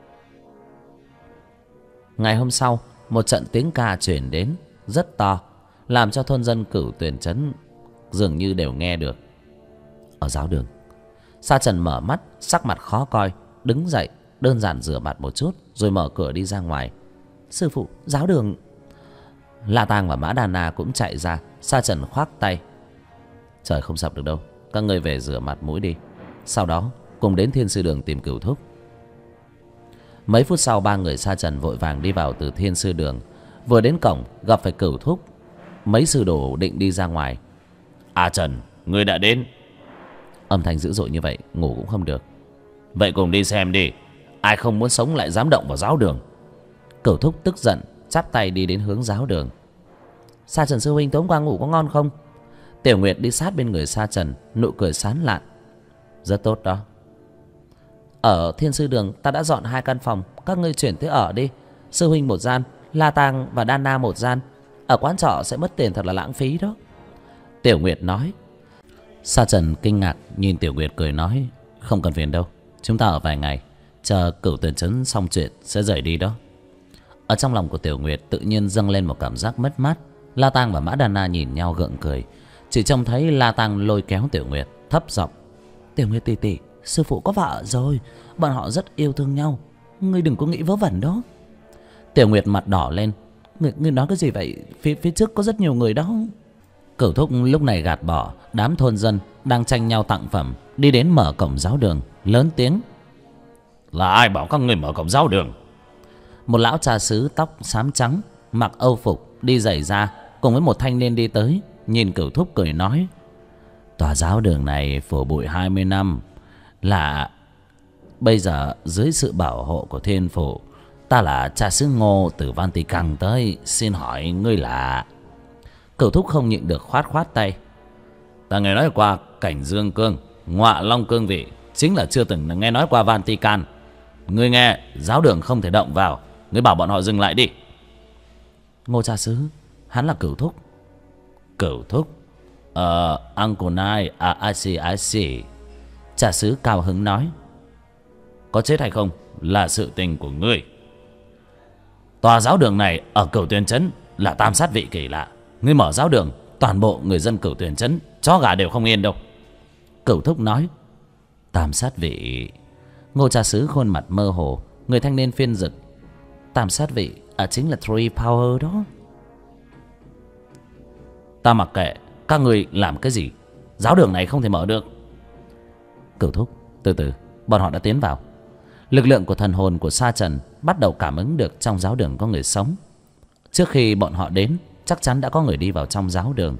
Speaker 1: Ngày hôm sau, một trận tiếng ca truyền đến rất to, làm cho thôn dân Cửu Tuyền Trấn dường như đều nghe được. Ở giáo đường, Sa Trần mở mắt, sắc mặt khó coi, đứng dậy, đơn giản rửa mặt một chút, rồi mở cửa đi ra ngoài. Sư phụ, giáo đường. La Tang và Mã Đà Na cũng chạy ra. Sa Trần khoác tay. Trời không sập được đâu, các ngươi về rửa mặt mũi đi, sau đó cùng đến Thiên Sư Đường tìm Cửu thúc. Mấy phút sau, 3 người Sa Trần vội vàng đi vào từ Thiên Sư Đường. Vừa đến cổng gặp phải Cửu thúc. Mấy sư đồ định đi ra ngoài. À Trần, ngươi đã đến. Âm thanh dữ dội như vậy, ngủ cũng không được. Vậy cùng đi xem đi, ai không muốn sống lại dám động vào giáo đường. Cửu thúc tức giận, chắp tay đi đến hướng giáo đường. Sa Trần sư huynh, tối hôm qua ngủ có ngon không? Tiểu Nguyệt đi sát bên người Sa Trần, nụ cười sán lạn. Rất tốt đó. Ở Thiên Sư Đường ta đã dọn 2 căn phòng, các ngươi chuyển tới ở đi. Sư huynh một gian, La Tang và Đan Na một gian. Ở quán trọ sẽ mất tiền thật là lãng phí đó. Tiểu Nguyệt nói. Sa Trần kinh ngạc nhìn Tiểu Nguyệt cười nói, không cần phiền đâu, chúng ta ở vài ngày, chờ Cửu Tuyền Trấn xong chuyện sẽ rời đi đó. Ở trong lòng của Tiểu Nguyệt tự nhiên dâng lên một cảm giác mất mát. La Tang và Mã Đà Na nhìn nhau gượng cười. Chỉ trông thấy La Tang lôi kéo Tiểu Nguyệt, thấp giọng. Tiểu Nguyệt tỷ tỷ, sư phụ có vợ rồi, bọn họ rất yêu thương nhau, ngươi đừng có nghĩ vớ vẩn đó. Tiểu Nguyệt mặt đỏ lên. Ngươi nói cái gì vậy? Phía trước có rất nhiều người đó. Cửu thúc lúc này gạt bỏ đám thôn dân đang tranh nhau tặng phẩm, đi đến mở cổng giáo đường, lớn tiếng. Là ai bảo các người mở cổng giáo đường? Một lão cha xứ tóc xám trắng, mặc âu phục, đi giày da, cùng với một thanh niên đi tới, nhìn Cửu thúc cười nói. Tòa giáo đường này phủ bụi 20 năm, là bây giờ dưới sự bảo hộ của thiên phủ. Ta là cha xứ Ngô từ Vatican tới, xin hỏi ngươi là? Cửu thúc không nhịn được khoát khoát tay. Ta nghe nói qua cảnh Dương Cương, Ngọa Long Cương vị, chính là chưa từng nghe nói qua Vatican. Ngươi nghe giáo đường không thể động vào, ngươi bảo bọn họ dừng lại đi. Ngô cha xứ, hắn là Cửu thúc. Cửu thúc? Uncle Nai, I see. Cha xứ cao hứng nói. Có chết hay không là sự tình của ngươi. Tòa giáo đường này ở Cửu Tuyền Trấn là tam sát vị kỳ lạ. Ngươi mở giáo đường, toàn bộ người dân Cửu Tuyền Trấn chó gà đều không yên đâu. Cửu thúc nói. Tam sát vị? Ngô cha xứ khuôn mặt mơ hồ. Người thanh niên phiên dịch. Tam sát vị chính là Three Power đó. Ta mặc kệ các người làm cái gì, giáo đường này không thể mở được. Cửu thúc, từ từ, bọn họ đã tiến vào. Lực lượng của thần hồn của Sa Trần bắt đầu cảm ứng được trong giáo đường có người sống. Trước khi bọn họ đến, chắc chắn đã có người đi vào trong giáo đường.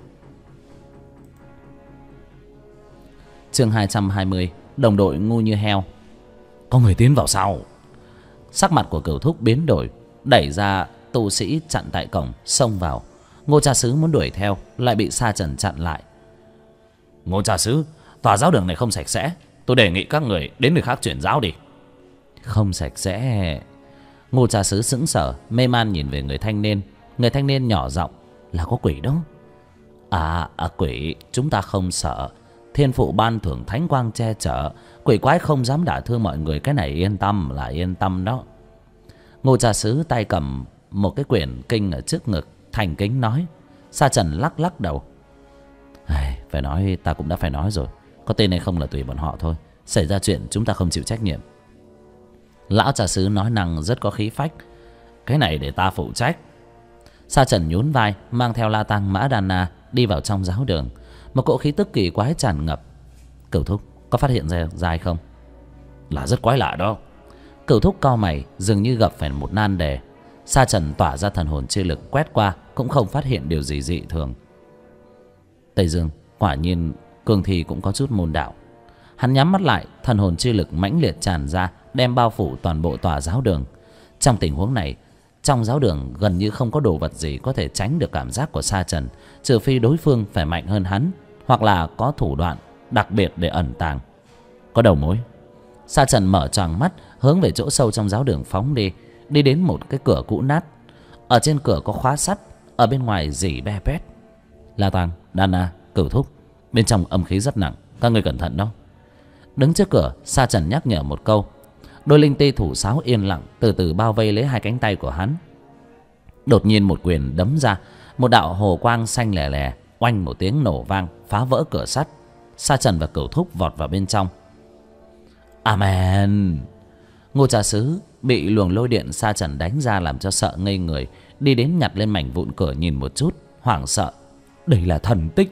Speaker 1: Chương 220. Đồng đội ngu như heo. Có người tiến vào sau. Sắc mặt của Cửu Thúc biến đổi, đẩy ra tu sĩ chặn tại cổng, xông vào. Ngô Cha Xứ muốn đuổi theo, lại bị Sa Trần chặn lại. Ngô Cha Xứ, tòa giáo đường này không sạch sẽ, tôi đề nghị các người đến nơi khác chuyển giáo đi. Không sạch sẽ? Ngô Cha Xứ sững sờ, mê man nhìn về người thanh niên. Người thanh niên nhỏ giọng: là có quỷ đó. Quỷ chúng ta không sợ, thiên phụ ban thưởng thánh quang che chở, quỷ quái không dám đả thương mọi người, cái này yên tâm là yên tâm đó. Ngô Cha Xứ tay cầm một cái quyển kinh ở trước ngực, thành kính nói. Sa Trần lắc lắc đầu. Phải nói, ta cũng đã phải nói rồi, có tên hay không là tùy bọn họ thôi, xảy ra chuyện chúng ta không chịu trách nhiệm. Lão Cha Xứ nói năng rất có khí phách. Cái này để ta phụ trách. Sa Trần nhún vai, mang theo La Tăng Mã Đan Na đi vào trong giáo đường. Một cỗ khí tức kỳ quái tràn ngập. Cửu Thúc có phát hiện ra hay không? Là rất quái lạ đó. Cửu Thúc cau mày, dường như gặp phải một nan đề. Sa Trần tỏa ra thần hồn chi lực quét qua, cũng không phát hiện điều gì dị thường. Tây Dương quả nhiên cương thi cũng có chút môn đạo. Hắn nhắm mắt lại, thần hồn chi lực mãnh liệt tràn ra, đem bao phủ toàn bộ tòa giáo đường. Trong tình huống này, trong giáo đường gần như không có đồ vật gì có thể tránh được cảm giác của Sa Trần, trừ phi đối phương phải mạnh hơn hắn, hoặc là có thủ đoạn đặc biệt để ẩn tàng. Có đầu mối. Sa Trần mở choàng mắt, hướng về chỗ sâu trong giáo đường phóng đi. Đi đến một cái cửa cũ nát. Ở trên cửa có khóa sắt, ở bên ngoài rỉ be bét. La Tăng, Đan Na, Cửu Thúc, bên trong âm khí rất nặng, các người cẩn thận đó. Đứng trước cửa, Sa Trần nhắc nhở một câu. Đôi linh ti thủ sáo yên lặng từ từ bao vây lấy hai cánh tay của hắn. Đột nhiên một quyền đấm ra, một đạo hồ quang xanh lè lè, oanh một tiếng nổ vang, phá vỡ cửa sắt. Sa Trần và Cửu Thúc vọt vào bên trong. Amen. Ngô Cha Xứ bị luồng lôi điện Sa Trần đánh ra làm cho sợ ngây người, đi đến nhặt lên mảnh vụn cửa nhìn một chút, hoảng sợ. Đây là thần tích.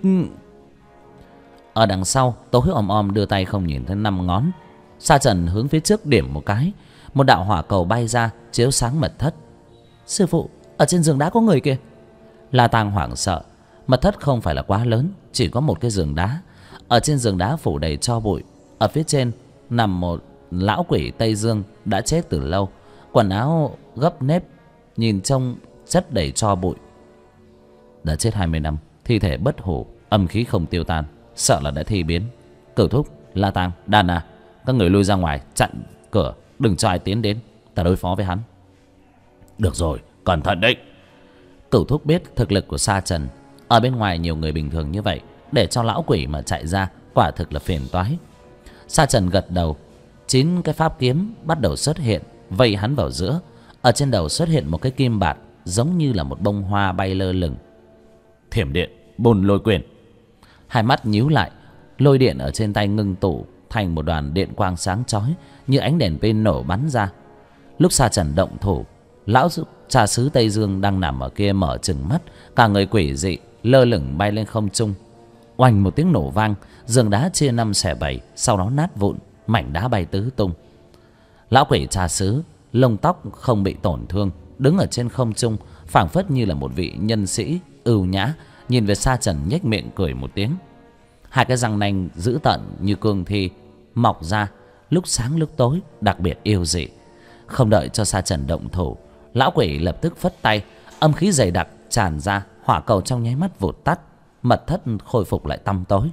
Speaker 1: Ở đằng sau, Tối Om đưa tay không nhìn thấy 5 ngón. Sa Trần hướng phía trước điểm một cái, một đạo hỏa cầu bay ra chiếu sáng mật thất. Sư phụ, ở trên giường đá có người kìa. La Tăng hoảng sợ. Mật thất không phải là quá lớn, chỉ có một cái giường đá. Ở trên giường đá phủ đầy tro bụi. Ở phía trên nằm một lão quỷ Tây Dương đã chết từ lâu, quần áo gấp nếp, nhìn trông chất đầy tro bụi. Đã chết 20 năm, thi thể bất hủ, âm khí không tiêu tan, sợ là đã thi biến. Cửu Thúc, La Tăng, Đan Na, các người lui ra ngoài chặn cửa, đừng cho ai tiến đến, ta đối phó với hắn. Được rồi, cẩn thận đấy. Cửu Thúc biết thực lực của Sa Trần, ở bên ngoài nhiều người bình thường như vậy, để cho lão quỷ mà chạy ra quả thực là phiền toái. Sa Trần gật đầu. 9 cái pháp kiếm bắt đầu xuất hiện, vây hắn vào giữa. Ở trên đầu xuất hiện một cái kim bạt, giống như là một bông hoa bay lơ lửng. Thiểm điện, Bồn Lôi Quyền. Hai mắt nhíu lại, lôi điện ở trên tay ngưng tụ thành một đoàn điện quang sáng chói, như ánh đèn pin nổ bắn ra. Lúc Sa Trần động thủ, lão Cha Xứ Tây Dương đang nằm ở kia mở trừng mắt, cả người quỷ dị lơ lửng bay lên không trung. Oanh một tiếng nổ vang, giường đá chia 5 xẻ 7, sau đó nát vụn, mảnh đá bay tứ tung. Lão quỷ Cha Xứ lông tóc không bị tổn thương, đứng ở trên không trung, phảng phất như là một vị nhân sĩ ưu nhã, nhìn về Sa Trần nhếch miệng cười một tiếng. Hai cái răng nanh dữ tợn như cương thi mọc ra, lúc sáng lúc tối, đặc biệt yêu dị. Không đợi cho Sa Trần động thủ, lão quỷ lập tức phất tay, âm khí dày đặc tràn ra, hỏa cầu trong nháy mắt vụt tắt, mật thất khôi phục lại tăm tối.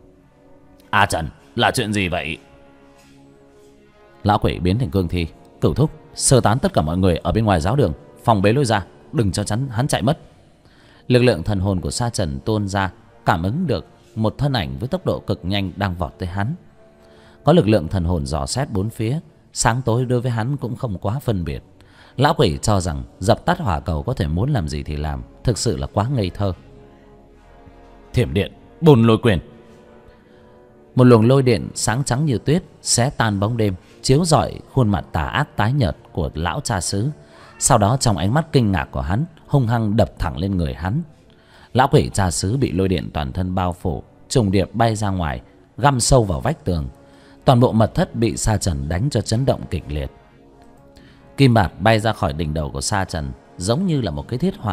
Speaker 1: A Trần, là chuyện gì vậy? Lão quỷ biến thành cương thi. Cửu Thúc, sơ tán tất cả mọi người ở bên ngoài giáo đường, phòng bế lối ra, đừng cho hắn chạy mất. Lực lượng thần hồn của Sa Trần tuôn ra, cảm ứng được một thân ảnh với tốc độ cực nhanh đang vọt tới hắn. Có lực lượng thần hồn dò xét bốn phía, sáng tối đối với hắn cũng không quá phân biệt. Lão quỷ cho rằng dập tắt hỏa cầu có thể muốn làm gì thì làm, thực sự là quá ngây thơ. Thiểm điện, Bồn Lôi Quyền. Một luồng lôi điện sáng trắng như tuyết xé tan bóng đêm, chiếu rọi khuôn mặt tà ác tái nhợt của lão Cha Xứ. Sau đó trong ánh mắt kinh ngạc của hắn, hung hăng đập thẳng lên người hắn. Lão quỷ Cha Xứ bị lôi điện toàn thân bao phủ, trùng điệp bay ra ngoài, găm sâu vào vách tường. Toàn bộ mật thất bị Sa Trần đánh cho chấn động kịch liệt. Kim bạt bay ra khỏi đỉnh đầu của Sa Trần, giống như là một cái thiết hoàn,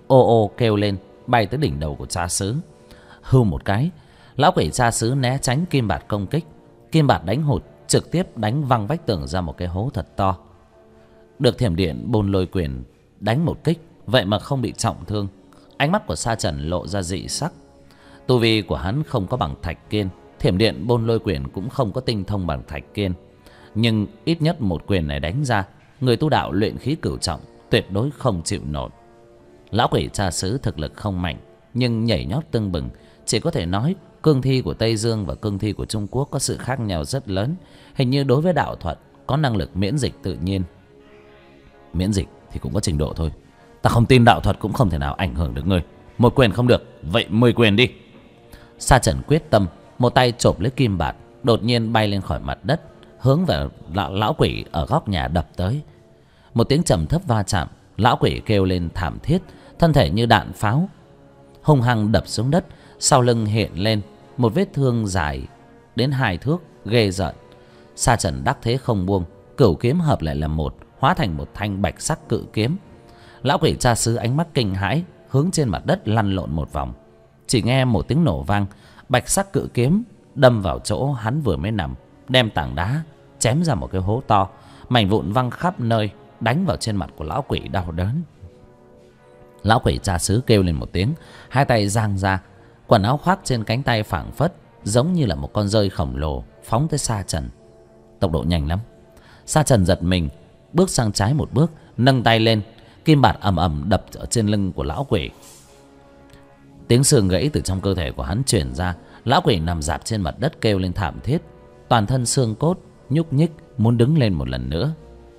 Speaker 1: ô ô kêu lên, bay tới đỉnh đầu của cha xứ. Hưu một cái, lão quỷ cha xứ né tránh kim bạt công kích. Kim bạt đánh hụt, trực tiếp đánh văng vách tường ra một cái hố thật to. Được thiểm điện Bôn Lôi Quyền đánh một kích, vậy mà không bị trọng thương. Ánh mắt của Sa Trần lộ ra dị sắc. Tu vi của hắn không có bằng Thạch Kiên, thiểm điện Bôn Lôi Quyền cũng không có tinh thông bằng Thạch Kiên, nhưng ít nhất một quyền này đánh ra, người tu đạo luyện khí cửu trọng tuyệt đối không chịu nổi. Lão quỷ cha xứ thực lực không mạnh, nhưng nhảy nhót tưng bừng. Chỉ có thể nói cương thi của Tây Dương và cương thi của Trung Quốc có sự khác nhau rất lớn. Hình như đối với đạo thuật có năng lực miễn dịch tự nhiên. Miễn dịch thì cũng có trình độ thôi. Ta không tin đạo thuật cũng không thể nào ảnh hưởng được ngươi. Một quyền không được, vậy 10 quyền đi. Sa Trần quyết tâm, một tay chộp lấy kim bạt, đột nhiên bay lên khỏi mặt đất, hướng về lão quỷ ở góc nhà đập tới. Một tiếng trầm thấp va chạm, lão quỷ kêu lên thảm thiết, thân thể như đạn pháo hung hăng đập xuống đất. Sau lưng hiện lên một vết thương dài đến 2 thước, ghê rợn. Sa Trần đắc thế không buông, cửu kiếm hợp lại làm một, hóa thành một thanh bạch sắc cự kiếm. Lão quỷ cha xứ ánh mắt kinh hãi, hướng trên mặt đất lăn lộn một vòng. Chỉ nghe một tiếng nổ vang, bạch sắc cự kiếm đâm vào chỗ hắn vừa mới nằm, đem tảng đá chém ra một cái hố to. Mảnh vụn văng khắp nơi, đánh vào trên mặt của lão quỷ đau đớn. Lão quỷ cha xứ kêu lên một tiếng, hai tay giang ra, quần áo khoác trên cánh tay phảng phất giống như là một con dơi khổng lồ phóng tới Sa Trần. Tốc độ nhanh lắm. Sa Trần giật mình, bước sang trái một bước, nâng tay lên, kim bạt ầm ầm đập ở trên lưng của lão quỷ. Tiếng xương gãy từ trong cơ thể của hắn truyền ra. Lão quỷ nằm rạp trên mặt đất kêu lên thảm thiết, toàn thân xương cốt nhúc nhích, muốn đứng lên một lần nữa.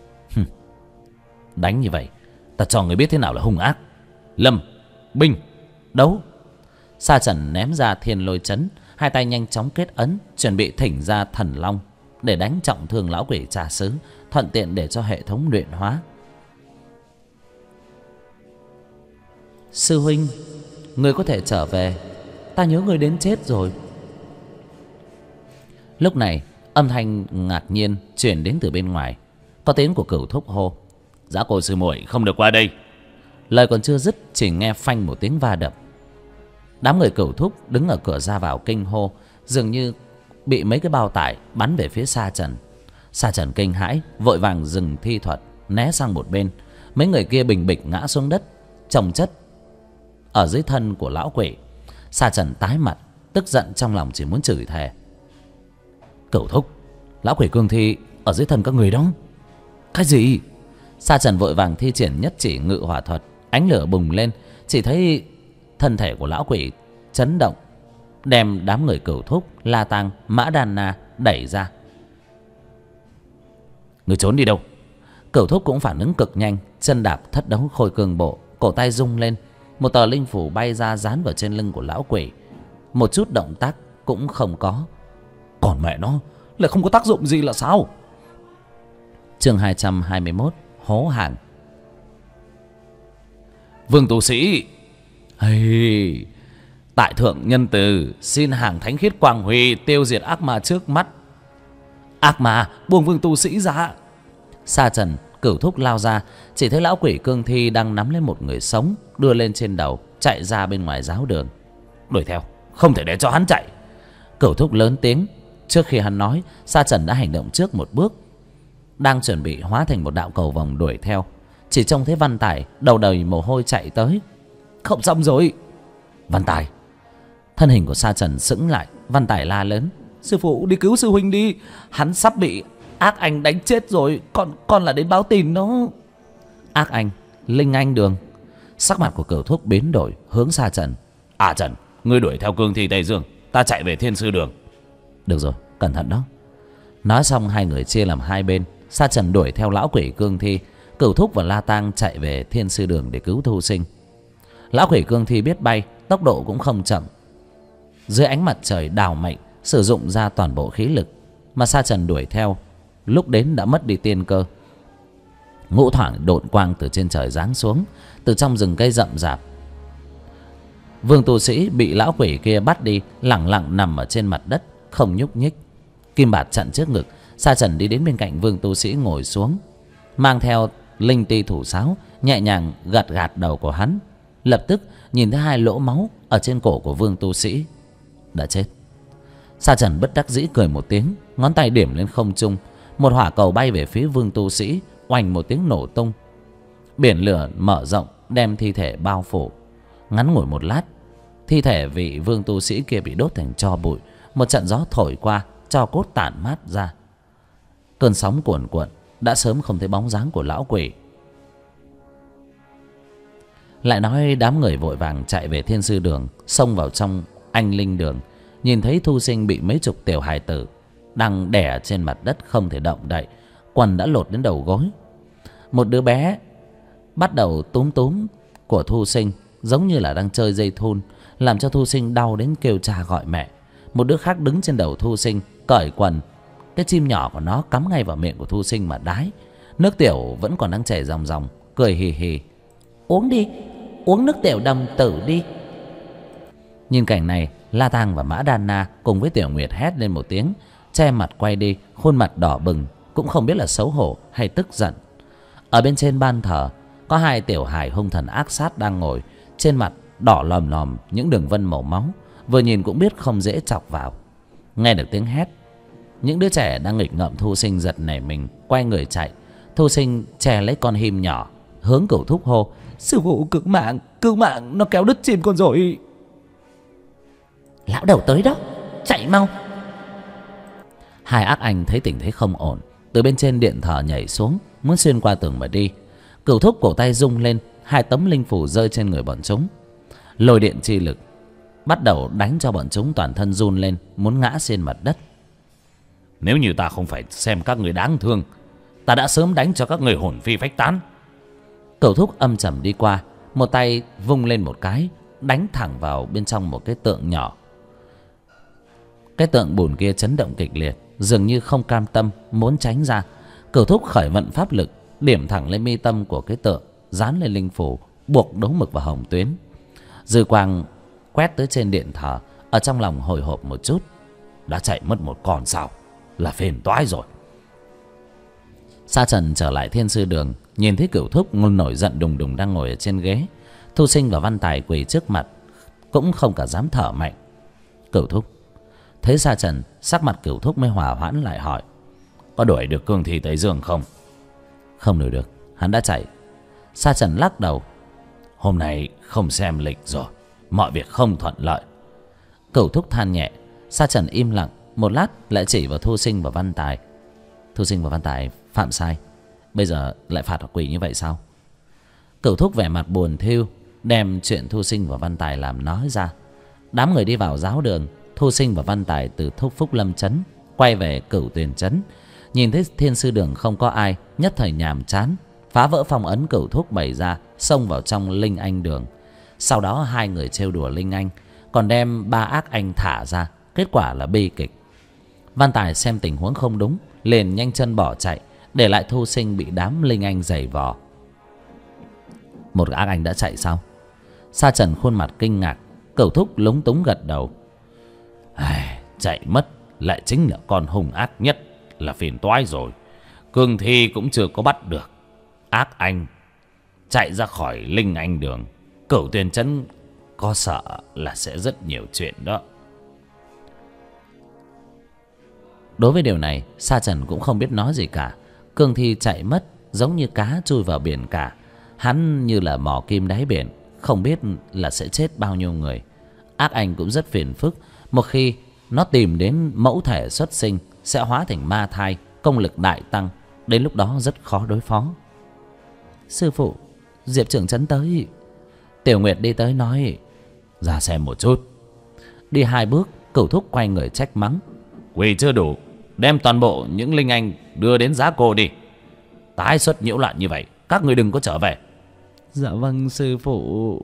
Speaker 1: Đánh như vậy, ta cho người biết thế nào là hung ác. Lâm, binh, đấu. Sa Trần ném ra Thiên Lôi Chấn, hai tay nhanh chóng kết ấn, chuẩn bị thỉnh ra Thần Long để đánh trọng thương lão quỷ cha xứ, thuận tiện để cho hệ thống luyện hóa. Sư huynh, người có thể trở về, ta nhớ người đến chết rồi. Lúc này âm thanh ngạc nhiên truyền đến từ bên ngoài, có tiếng của Cửu Thúc hô: Giá Cô sư muội không được qua đây. Lời còn chưa dứt, chỉ nghe phanh một tiếng va đập. Đám người Cửu Thúc đứng ở cửa ra vào kinh hô, dường như bị mấy cái bao tải bắn về phía Sa Trần. Sa Trần kinh hãi, vội vàng dừng thi thuật, né sang một bên. Mấy người kia bình bịch ngã xuống đất, chồng chất ở dưới thân của lão quỷ. Sa Trần tái mặt, tức giận trong lòng chỉ muốn chửi thề. Cửu Thúc, lão quỷ cương thi ở dưới thân các người đó. Cái gì? Sa Trần vội vàng thi triển nhất chỉ ngự hỏa thuật, ánh lửa bùng lên, chỉ thấy thân thể của lão quỷ chấn động, đem đám người Cửu Thúc, La Tăng, Mã Đan Na đẩy ra. Người trốn đi đâu? Cửu Thúc cũng phản ứng cực nhanh, chân đạp thất đấu khôi cương bộ, cổ tay rung lên, một tờ linh phủ bay ra dán vào trên lưng của lão quỷ. Một chút động tác cũng không có. Còn mẹ nó, lại không có tác dụng gì là sao? Chương 221, hố hàng. Vương tu sĩ, hey, tại thượng nhân từ, xin hàng thánh khiết quang huy tiêu diệt ác ma trước mắt. Ác ma, buông vương tu sĩ ra. Sa Trần, Cửu Thúc lao ra, chỉ thấy lão quỷ cương thi đang nắm lên một người sống, đưa lên trên đầu, chạy ra bên ngoài giáo đường. Đuổi theo, không thể để cho hắn chạy. Cửu Thúc lớn tiếng. Trước khi hắn nói, Sa Trần đã hành động trước một bước, đang chuẩn bị hóa thành một đạo cầu vồng đuổi theo. Chỉ trông thấy Văn Tài đầu đầy mồ hôi chạy tới. Không xong rồi. Văn Tài. Thân hình của Sa Trần sững lại. Văn Tài la lớn: Sư phụ, đi cứu sư huynh đi, hắn sắp bị ác anh đánh chết rồi, con là đến báo tin nó. Ác anh, Linh Anh Đường. Sắc mặt của Cửu Thúc biến đổi, hướng Sa Trần: À Trần, ngươi đuổi theo cương thi Tây Dương, ta chạy về Thiên Sư Đường. Được rồi, cẩn thận đó. Nói xong hai người chia làm hai bên. Sa Trần đuổi theo lão quỷ cương thi, Cửu Thúc và La Tang chạy về Thiên Sư Đường để cứu Thu Sinh. Lão quỷ cương thi biết bay, tốc độ cũng không chậm. Dưới ánh mặt trời đào mệnh, sử dụng ra toàn bộ khí lực, mà Sa Trần đuổi theo lúc đến đã mất đi tiên cơ. Ngũ thoảng độn quang từ trên trời giáng xuống, từ trong rừng cây rậm rạp. Vương tu sĩ bị lão quỷ kia bắt đi, lẳng lặng nằm ở trên mặt đất, không nhúc nhích. Kim bạt chặn trước ngực. Sa Trần đi đến bên cạnh Vương tu sĩ ngồi xuống, mang theo linh ti thủ sáo, nhẹ nhàng gạt gạt đầu của hắn. lập tức nhìn thấy 2 lỗ máu ở trên cổ của Vương tu sĩ. Đã chết. Sa Trần bất đắc dĩ cười một tiếng, ngón tay điểm lên không trung. Một hỏa cầu bay về phía Vương tu sĩ, oành một tiếng nổ tung. Biển lửa mở rộng đem thi thể bao phủ. Ngắn ngủi một lát, thi thể vị Vương tu sĩ kia bị đốt thành tro bụi. Một trận gió thổi qua, tro cốt tản mát ra. Cơn sóng cuồn cuộn, đã sớm không thấy bóng dáng của lão quỷ. Lại nói đám người vội vàng chạy về Thiên Sư Đường, xông vào trong Anh Linh Đường, nhìn thấy Thu Sinh bị mấy chục tiểu hài tử đang đè trên mặt đất không thể động đậy, quần đã lột đến đầu gối. Một đứa bé bắt đầu túm túm của Thu Sinh, giống như là đang chơi dây thun, làm cho Thu Sinh đau đến kêu cha gọi mẹ. Một đứa khác đứng trên đầu Thu Sinh, cởi quần, cái chim nhỏ của nó cắm ngay vào miệng của Thu Sinh mà đái. Nước tiểu vẫn còn đang chảy ròng ròng, cười hì hì. Uống đi, uống nước tiểu đồng tử đi. Nhìn cảnh này, La Tang và Mã Đan Na cùng với Tiểu Nguyệt hét lên một tiếng, che mặt quay đi, khuôn mặt đỏ bừng, cũng không biết là xấu hổ hay tức giận. Ở bên trên ban thờ, có 2 tiểu hài hung thần ác sát đang ngồi, trên mặt đỏ lòm lòm những đường vân màu máu, vừa nhìn cũng biết không dễ chọc vào. Nghe được tiếng hét, những đứa trẻ đang nghịch ngợm Thu Sinh giật nảy mình, quay người chạy. Thu Sinh che lấy con him nhỏ, hướng Cửu Thúc hô: Sư phụ cứu mạng, nó kéo đứt chim con rồi. Lão đầu tới đó, chạy mau. 2 ác anh thấy tình thế không ổn, từ bên trên điện thờ nhảy xuống, muốn xuyên qua tường mà đi. Cửu Thúc cổ tay rung lên, 2 tấm linh phủ rơi trên người bọn chúng. Lôi điện chi lực bắt đầu đánh cho bọn chúng toàn thân run lên, muốn ngã trên mặt đất. Nếu như ta không phải xem các người đáng thương, ta đã sớm đánh cho các người hồn phi phách tán. Cửu Thúc âm trầm đi qua, một tay vung lên một cái, đánh thẳng vào bên trong một cái tượng nhỏ. Cái tượng bùn kia chấn động kịch liệt, dường như không cam tâm, muốn tránh ra. Cửu Thúc khởi vận pháp lực, điểm thẳng lên mi tâm của cái tượng, dán lên linh phủ, buộc đấu mực vào hồng tuyến. Dư quang quét tới trên điện thờ, ở trong lòng hồi hộp một chút. Đã chạy mất một con sao, là phiền toái rồi. Sa Trần trở lại Thiên Sư Đường, nhìn thấy Cửu Thúc nổi giận đùng đùng đang ngồi ở trên ghế. Thu Sinh và Văn Tài quỳ trước mặt, cũng không cả dám thở mạnh. Cửu Thúc thấy Sa Trần, sắc mặt Cửu Thúc mới hòa hoãn lại, hỏi: Có đuổi được Cương Thi Tây Dương không? Không đuổi được, hắn đã chạy. Sa Trần lắc đầu: Hôm nay không xem lịch rồi, mọi việc không thuận lợi. Cửu Thúc than nhẹ. Sa Trần im lặng một lát, lại chỉ vào Thu Sinh và Văn Tài. Thu Sinh và Văn Tài phạm sai, bây giờ lại phạt quỷ như vậy sao? Cửu Thúc vẻ mặt buồn thiu, đem chuyện Thu Sinh và Văn Tài làm nói ra. Đám người đi vào giáo đường. Thu Sinh và Văn Tài từ Thúc Phúc Lâm trấn quay về Cửu Tuyền trấn, nhìn thấy Thiên Sư Đường không có ai, nhất thời nhàm chán, phá vỡ phong ấn Cửu Thúc bày ra, xông vào trong Linh Anh Đường. Sau đó 2 người trêu đùa Linh Anh, còn đem 3 ác anh thả ra. Kết quả là bi kịch. Văn Tài xem tình huống không đúng, liền nhanh chân bỏ chạy, để lại Thu Sinh bị đám Linh Anh giày vò. Một ác anh đã chạy sao? Sa Trần khuôn mặt kinh ngạc. Cửu Thúc lúng túng gật đầu: Chạy mất lại chính là con hung ác nhất, là phiền toái rồi. Cương Thi cũng chưa có bắt được. Ác anh chạy ra khỏi Linh Anh Đường, Cửu Tuyền trấn có sợ là sẽ rất nhiều chuyện đó. Đối với điều này, Sa Trần cũng không biết nói gì cả. Cương Thi chạy mất giống như cá chui vào biển cả. Hắn như là mò kim đáy biển, không biết là sẽ chết bao nhiêu người. Ác anh cũng rất phiền phức. Một khi nó tìm đến mẫu thể xuất sinh, sẽ hóa thành ma thai, công lực đại tăng. Đến lúc đó rất khó đối phó. Sư phụ, Diệp trưởng trấn tới. Tiểu Nguyệt đi tới nói: Ra xem một chút. Đi 2 bước, Cửu Thúc quay người trách mắng: Quỳ chưa đủ, đem toàn bộ những Linh Anh đưa đến Giá Cô đi. Tái xuất nhiễu loạn như vậy, các người đừng có trở về. Dạ vâng sư phụ.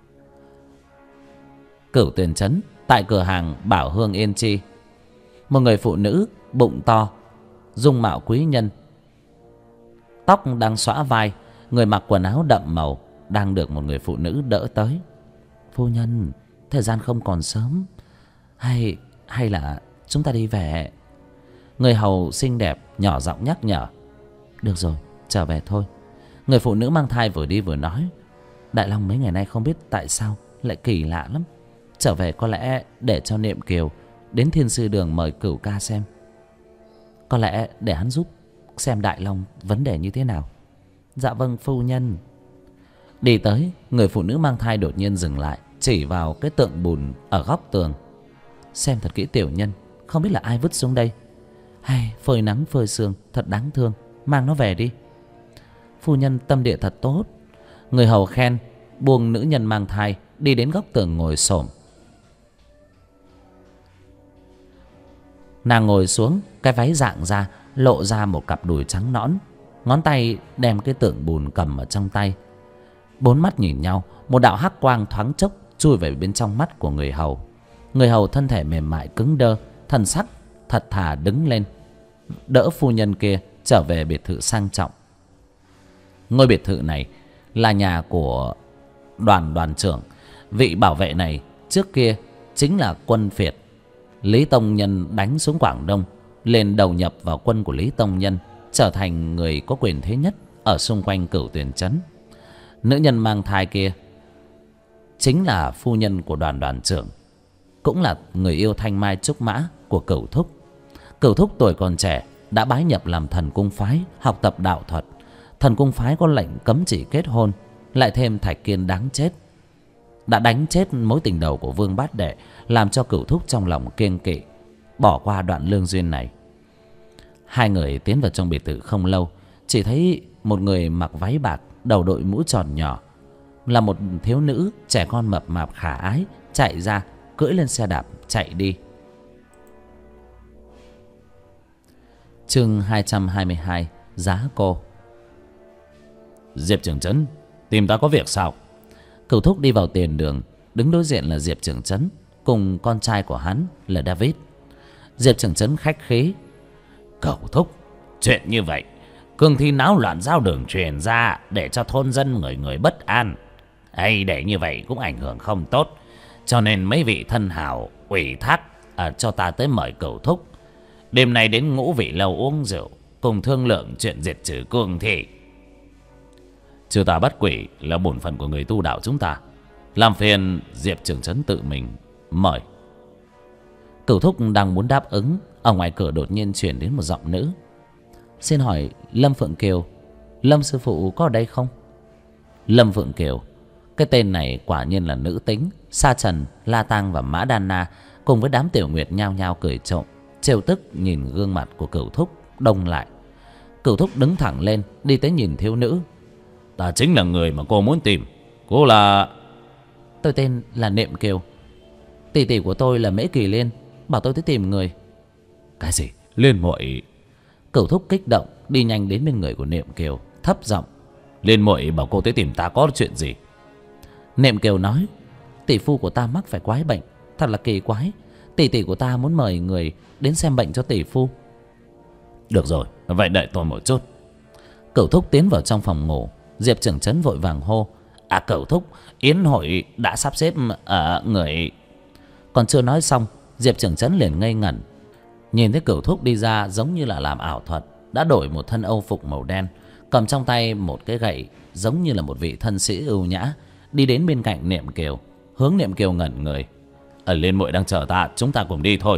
Speaker 1: Cửu Tuyền trấn, tại cửa hàng Bảo Hương Yên Chi, một người phụ nữ bụng to, dung mạo quý nhân, tóc đang xõa vai, người mặc quần áo đậm màu, đang được một người phụ nữ đỡ tới. Phu nhân, thời gian không còn sớm, hay là chúng ta đi về? Người hầu xinh đẹp nhỏ giọng nhắc nhở. Được rồi, trở về thôi. Người phụ nữ mang thai vừa đi vừa nói:
Speaker 2: Đại Long mấy ngày nay không biết tại sao lại kỳ lạ lắm. Trở về có lẽ để cho Niệm Kiều đến Thiên Sư Đường mời Cửu ca xem. Có lẽ để hắn giúp xem Đại Long vấn đề như thế nào. Dạ vâng phu nhân. Đi tới, người phụ nữ mang thai đột nhiên dừng lại, chỉ vào cái tượng bùn ở góc tường. Xem thật kỹ tiểu nhân, không biết là ai vứt xuống đây. Hay phơi nắng phơi sương, thật đáng thương. Mang nó về đi. Phu nhân tâm địa thật tốt. Người hầu khen, buông nữ nhân mang thai đi đến góc tường ngồi xổm. Nàng ngồi xuống, cái váy dạng ra, lộ ra một cặp đùi trắng nõn. Ngón tay đem cái tượng bùn cầm ở trong tay. Bốn mắt nhìn nhau, một đạo hắc quang thoáng chốc chui về bên trong mắt của người hầu. Người hầu thân thể mềm mại cứng đơ, thần sắc thật thà đứng lên, đỡ phu nhân kia trở về biệt thự sang trọng. Ngôi biệt thự này là nhà của đoàn trưởng. Vị bảo vệ này trước kia chính là quân phiệt Lý Tông Nhân đánh xuống Quảng Đông, lên đầu nhập vào quân của Lý Tông Nhân, trở thành người có quyền thế nhất ở xung quanh Cửu Tuyền trấn. Nữ nhân mang thai kia chính là phu nhân của đoàn trưởng, cũng là người yêu thanh mai trúc mã của Cửu Thúc. Cửu Thúc tuổi còn trẻ đã bái nhập làm thần cung phái, học tập đạo thuật. Thần cung phái có lệnh cấm chỉ kết hôn, lại thêm Thạch Kiên đáng chết, đã đánh chết mối tình đầu của Vương Bát Đệ, làm cho Cửu Thúc trong lòng kiêng kỵ, bỏ qua đoạn lương duyên này. Hai người tiến vào trong biệt thự không lâu, chỉ thấy một người mặc váy bạc, đầu đội mũ tròn nhỏ, là một thiếu nữ trẻ con mập mạp khả ái, chạy ra cưỡi lên xe đạp chạy đi. Chương 222 giá cô.
Speaker 1: Diệp trưởng trấn, tìm ta có việc sao?
Speaker 2: Cửu Thúc đi vào tiền đường, đứng đối diện là Diệp trưởng trấn cùng con trai của hắn là David. Diệp trưởng trấn khách khí.
Speaker 1: Cửu Thúc, chuyện như vậy, cương thi náo loạn giao đường truyền ra, để cho thôn dân người người bất an, hay để như vậy cũng ảnh hưởng không tốt. Cho nên mấy vị thân hảo ủy thác cho ta tới mời Cửu Thúc đêm nay đến Ngũ Vị Lâu uống rượu, cùng thương lượng chuyện diệt trừ cương thi. Trừ tà bắt quỷ là bổn phận của người tu đạo chúng ta, làm phiền Diệp trưởng trấn tự mình mời.
Speaker 2: Cửu Thúc đang muốn đáp ứng, ở ngoài cửa đột nhiên chuyển đến một giọng nữ. Xin hỏi Lâm Phượng Kiều, Lâm sư phụ có ở đây không? Lâm Phượng Kiều, cái tên này quả nhiên là nữ tính. Sa Trần, La Tang và Mã Đan Na cùng với đám tiểu nguyệt nhao nhao cười trộm, trêu tức nhìn gương mặt của Cửu Thúc đông lại. Cửu Thúc đứng thẳng lên, đi tới nhìn thiếu nữ.
Speaker 1: Ta chính là người mà cô muốn tìm. Cô là...
Speaker 2: Tôi tên là Niệm Kiều. Tỷ tỷ của tôi là Mễ Kỳ Liên, bảo tôi tới tìm người.
Speaker 1: Cái gì? Liên muội?
Speaker 2: Cửu Thúc kích động đi nhanh đến bên người của Niệm Kiều, thấp giọng.
Speaker 1: Liên muội bảo cô tới tìm ta có chuyện gì?
Speaker 2: Niệm Kiều nói, tỷ phu của ta mắc phải quái bệnh, thật là kỳ quái. Tỷ tỷ của ta muốn mời người đến xem bệnh cho tỷ phu.
Speaker 1: Được rồi, vậy đợi tôi một chút.
Speaker 2: Cửu Thúc tiến vào trong phòng ngủ. Diệp trưởng trấn vội vàng hô.
Speaker 1: Cửu Thúc, yến hội đã sắp xếp ở người...
Speaker 2: Còn chưa nói xong, Diệp trưởng trấn liền ngây ngẩn. Nhìn thấy Cửu Thúc đi ra giống như là làm ảo thuật, đã đổi một thân âu phục màu đen, cầm trong tay một cái gậy giống như là một vị thân sĩ ưu nhã, đi đến bên cạnh Niệm Kiều, hướng Niệm Kiều ngẩn người.
Speaker 1: Liên muội đang chờ ta, chúng ta cùng đi thôi.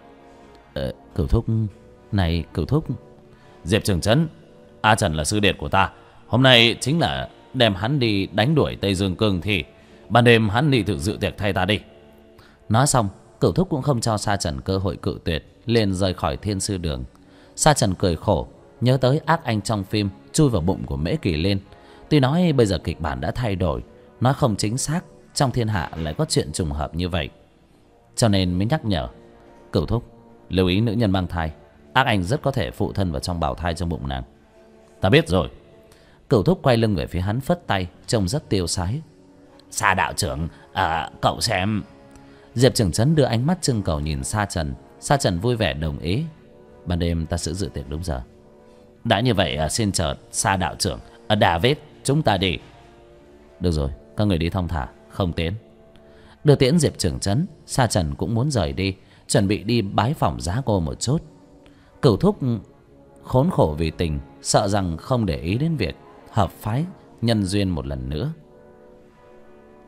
Speaker 2: Cửu Thúc, này Cửu Thúc.
Speaker 1: Diệp trưởng trấn, A Trần là sư đệ của ta, hôm nay chính là đem hắn đi đánh đuổi Tây Dương cương thi. Ban đêm hắn đi thử dự tiệc thay ta đi.
Speaker 2: Nói xong, Cửu Thúc cũng không cho Sa Trần cơ hội cự tuyệt, liền rời khỏi Thiên Sư Đường. Sa Trần cười khổ, nhớ tới ác anh trong phim chui vào bụng của Mễ Kỳ Liên. Tuy nói bây giờ kịch bản đã thay đổi, nói không chính xác, trong thiên hạ lại có chuyện trùng hợp như vậy, cho nên mới nhắc nhở. Cửu Thúc, lưu ý nữ nhân mang thai, ác anh rất có thể phụ thân vào trong bào thai trong bụng nàng.
Speaker 1: Ta biết rồi.
Speaker 2: Cửu Thúc quay lưng về phía hắn, phất tay, trông rất tiêu sái.
Speaker 1: Sa đạo trưởng, cậu xem.
Speaker 2: Diệp trưởng trấn đưa ánh mắt trưng cầu nhìn Sa Trần. Sa Trần vui vẻ đồng ý. Ban đêm ta sẽ dự tiệc đúng giờ.
Speaker 1: Đã như vậy xin chờ Sa đạo trưởng. David, chúng ta đi.
Speaker 2: Được rồi, các người đi thong thả, không tiến. Đưa tiễn Diệp trưởng trấn, Sa Trần cũng muốn rời đi, chuẩn bị đi bái phỏng giá cô một chút. Cửu Thúc khốn khổ vì tình, sợ rằng không để ý đến việc hợp phái nhân duyên một lần nữa.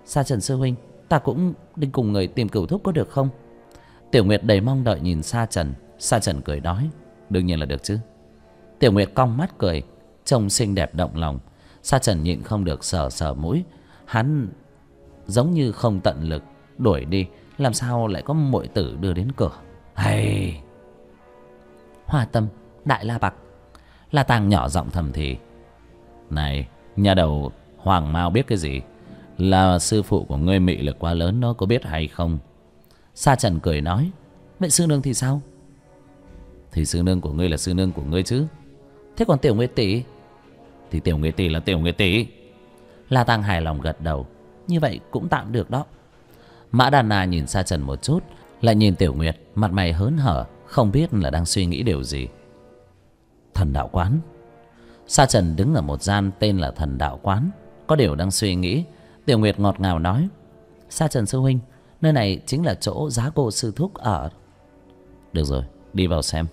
Speaker 2: Sa Trần sư huynh, ta cũng định cùng người tìm Cửu thúc có được không? Tiểu Nguyệt đầy mong đợi nhìn Sa Trần. Sa Trần cười nói, đương nhiên là được chứ. Tiểu Nguyệt cong mắt cười, trông xinh đẹp động lòng. Sa Trần nhịn không được sờ sờ mũi. Hắn giống như không tận lực đuổi đi, làm sao lại có muội tử đưa đến cửa. Hay Hoa Tâm, Đại La Bạc. La Tàng nhỏ giọng thầm thì, này nhà đầu Hoàng Mao biết cái gì? Là sư phụ của ngươi mị lực quá lớn, nó có biết hay không? Sa Trần cười nói, vậy sư nương thì sao? Thì sư nương của ngươi là sư nương của ngươi chứ. Thế còn Tiểu Nguyệt tỷ? Thì Tiểu Nguyệt tỷ là Tiểu Nguyệt tỷ. La Tàng hài lòng gật đầu, như vậy cũng tạm được đó. Mã Đàn Na nhìn Sa Trần một chút, lại nhìn Tiểu Nguyệt, mặt mày hớn hở, không biết là đang suy nghĩ điều gì. Thần đạo quán. Sa Trần đứng ở một gian tên là Thần đạo quán, có điều đang suy nghĩ. Tiểu Nguyệt ngọt ngào nói, Sa Trần sư huynh, nơi này chính là chỗ Giá Cô sư thúc ở. Được rồi, đi vào xem.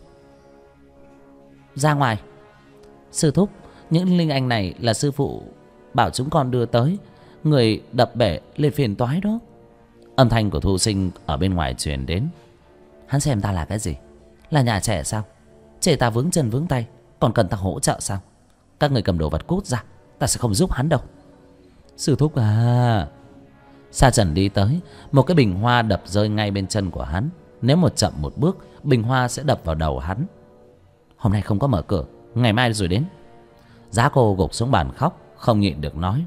Speaker 2: Ra ngoài. Sư thúc, những linh anh này là sư phụ bảo chúng con đưa tới, người đập bể lên phiền toái đó. Âm thanh của Thu Sinh ở bên ngoài truyền đến. Hắn xem ta là cái gì? Là nhà trẻ sao? Chê ta vướng chân vướng tay, còn cần ta hỗ trợ sao? Các người cầm đồ vật cút ra, ta sẽ không giúp hắn đâu. Sư thúc à. Sa Trần đi tới, một cái bình hoa đập rơi ngay bên chân của hắn. Nếu một chậm một bước, bình hoa sẽ đập vào đầu hắn. Hôm nay không có mở cửa, ngày mai rồi đến. Giá Cô gục xuống bàn khóc, không nhịn được nói,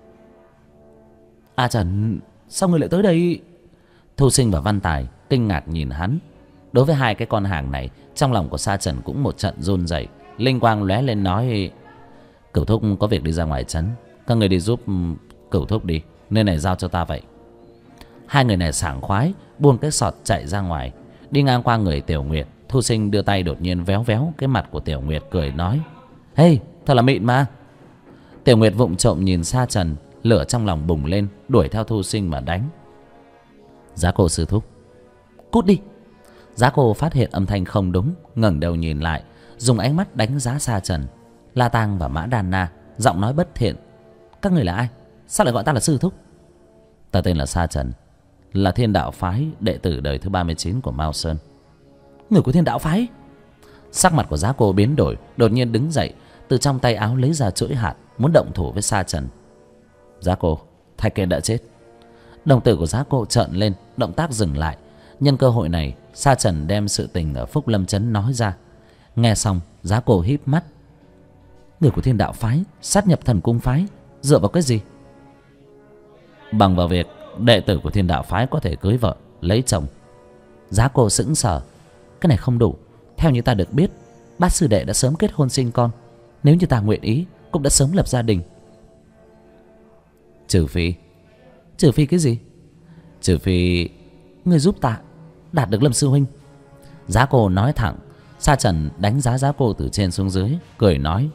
Speaker 2: A Trần, sao ngươi lại tới đây? Thu Sinh và Văn Tài kinh ngạc nhìn hắn. Đối với hai cái con hàng này, trong lòng của Sa Trần cũng một trận run rẩy. Linh quang lóe lên nói, Cửu thúc có việc đi ra ngoài trấn, các người đi giúp Cửu thúc đi, nơi này giao cho ta vậy. Hai người này sảng khoái buông cái sọt chạy ra ngoài. Đi ngang qua người Tiểu Nguyệt, Thu Sinh đưa tay đột nhiên véo véo cái mặt của Tiểu Nguyệt, cười nói, hey, thật là mịn mà. Tiểu Nguyệt vụng trộm nhìn Sa Trần, lửa trong lòng bùng lên, đuổi theo Thu Sinh mà đánh. Giá Cô sư thúc, cút đi. Giá Cô phát hiện âm thanh không đúng, ngẩng đầu nhìn lại, dùng ánh mắt đánh giá Sa Trần. La Tang và Mã Đàn Na giọng nói bất thiện, các người là ai? Sao lại gọi ta là sư thúc? Ta tên là Sa Trần, là Thiên Đạo phái đệ tử đời thứ 39 của Mao Sơn. Người của Thiên Đạo phái? Sắc mặt của Giá Cô biến đổi, đột nhiên đứng dậy, từ trong tay áo lấy ra chuỗi hạt, muốn động thủ với Sa Trần. Giá Cô, Thạch Kiệt đã chết. Đồng tử của Giá Cô trợn lên, động tác dừng lại. Nhân cơ hội này, Sa Trần đem sự tình ở Phúc Lâm Trấn nói ra. Nghe xong, Giá Cô híp mắt. Người của Thiên Đạo phái sát nhập Thần Cung phái, dựa vào cái gì? Bằng vào việc đệ tử của Thiên Đạo phái có thể cưới vợ, lấy chồng. Giá Cô sững sờ. Cái này không đủ. Theo như ta được biết, bát sư đệ đã sớm kết hôn sinh con. Nếu như ta nguyện ý, cũng đã sớm lập gia đình. Trừ phi. Trừ phi cái gì? Trừ phi người giúp ta đạt được Lâm sư huynh. Giá Cô nói thẳng. Sa Trần đánh giá Giá Cô từ trên xuống dưới, cười nói,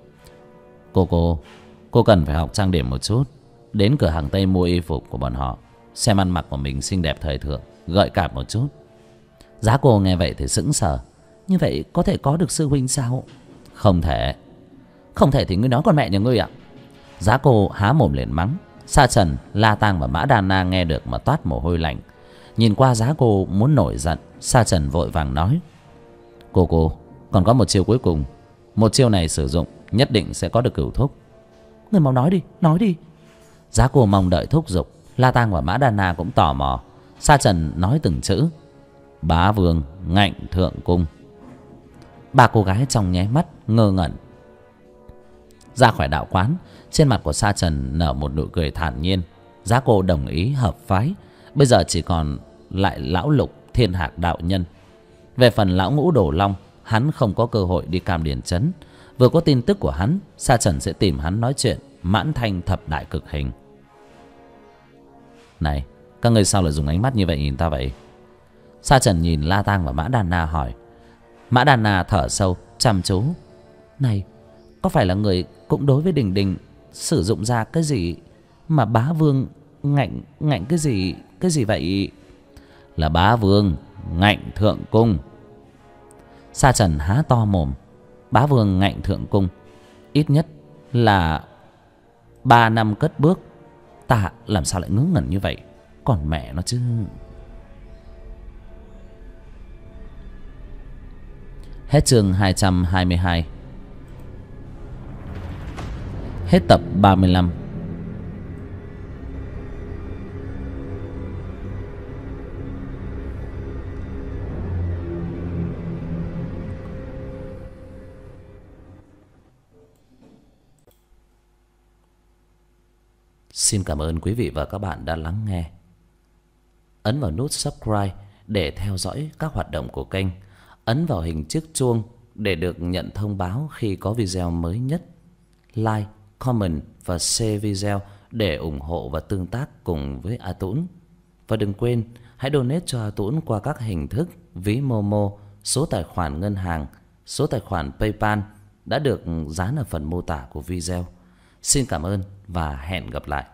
Speaker 2: Cô cần phải học trang điểm một chút. Đến cửa hàng Tây mua y phục của bọn họ, xem ăn mặc của mình xinh đẹp thời thượng, gợi cảm một chút. Giá Cô nghe vậy thì sững sờ. Như vậy có thể có được sư huynh sao? Không thể. Không thể thì ngươi nói con mẹ nhà ngươi ạ. Giá Cô há mồm lên mắng. Sa Trần, La Tang và Mã Đàn Na nghe được mà toát mồ hôi lạnh. Nhìn qua Giá Cô muốn nổi giận. Sa Trần vội vàng nói, Cô còn có một chiêu cuối cùng. Một chiêu này sử dụng nhất định sẽ có được Cửu thúc. Người mau nói đi, nói đi. Giá Cô mong đợi thúc giục. La Tang và Mã Đàn Na cũng tò mò. Sa Trần nói từng chữ. Bá Vương Ngạnh Thượng Cung. Ba cô gái trong nháy mắt ngơ ngẩn. Ra khỏi đạo quán, trên mặt của Sa Trần nở một nụ cười thản nhiên. Giá Cô đồng ý hợp phái. Bây giờ chỉ còn lại lão Lục Thiên Hạc đạo nhân. Về phần lão Ngũ Đổ Long, hắn không có cơ hội đi Cam Điền Trấn. Vừa có tin tức của hắn, Sa Trần sẽ tìm hắn nói chuyện mãn thanh thập đại cực hình. Này, các ngươi sao lại dùng ánh mắt như vậy nhìn ta vậy? Sa Trần nhìn La Tang và Mã Đàn Na hỏi. Mã Đàn Na thở sâu chăm chú. Này, có phải là người cũng đối với Đình Đình sử dụng ra cái gì mà Bá Vương ngạnh cái gì vậy? Là Bá Vương Ngạnh Thượng Cung. Sa Trần há to mồm. Bá Vương Ngạnh Thượng Cung, ít nhất là 3 năm cất bước Ta làm sao lại ngớ ngẩn như vậy, còn mẹ nó chứ. Hết chương 222. Hết tập 35. Xin cảm ơn quý vị và các bạn đã lắng nghe. Ấn vào nút subscribe để theo dõi các hoạt động của kênh. Ấn vào hình chiếc chuông để được nhận thông báo khi có video mới nhất. Like, comment và share video để ủng hộ và tương tác cùng với A Tũng. Và đừng quên hãy donate cho A Tũng qua các hình thức ví Momo, số tài khoản ngân hàng, số tài khoản PayPal đã được dán ở phần mô tả của video. Xin cảm ơn và hẹn gặp lại.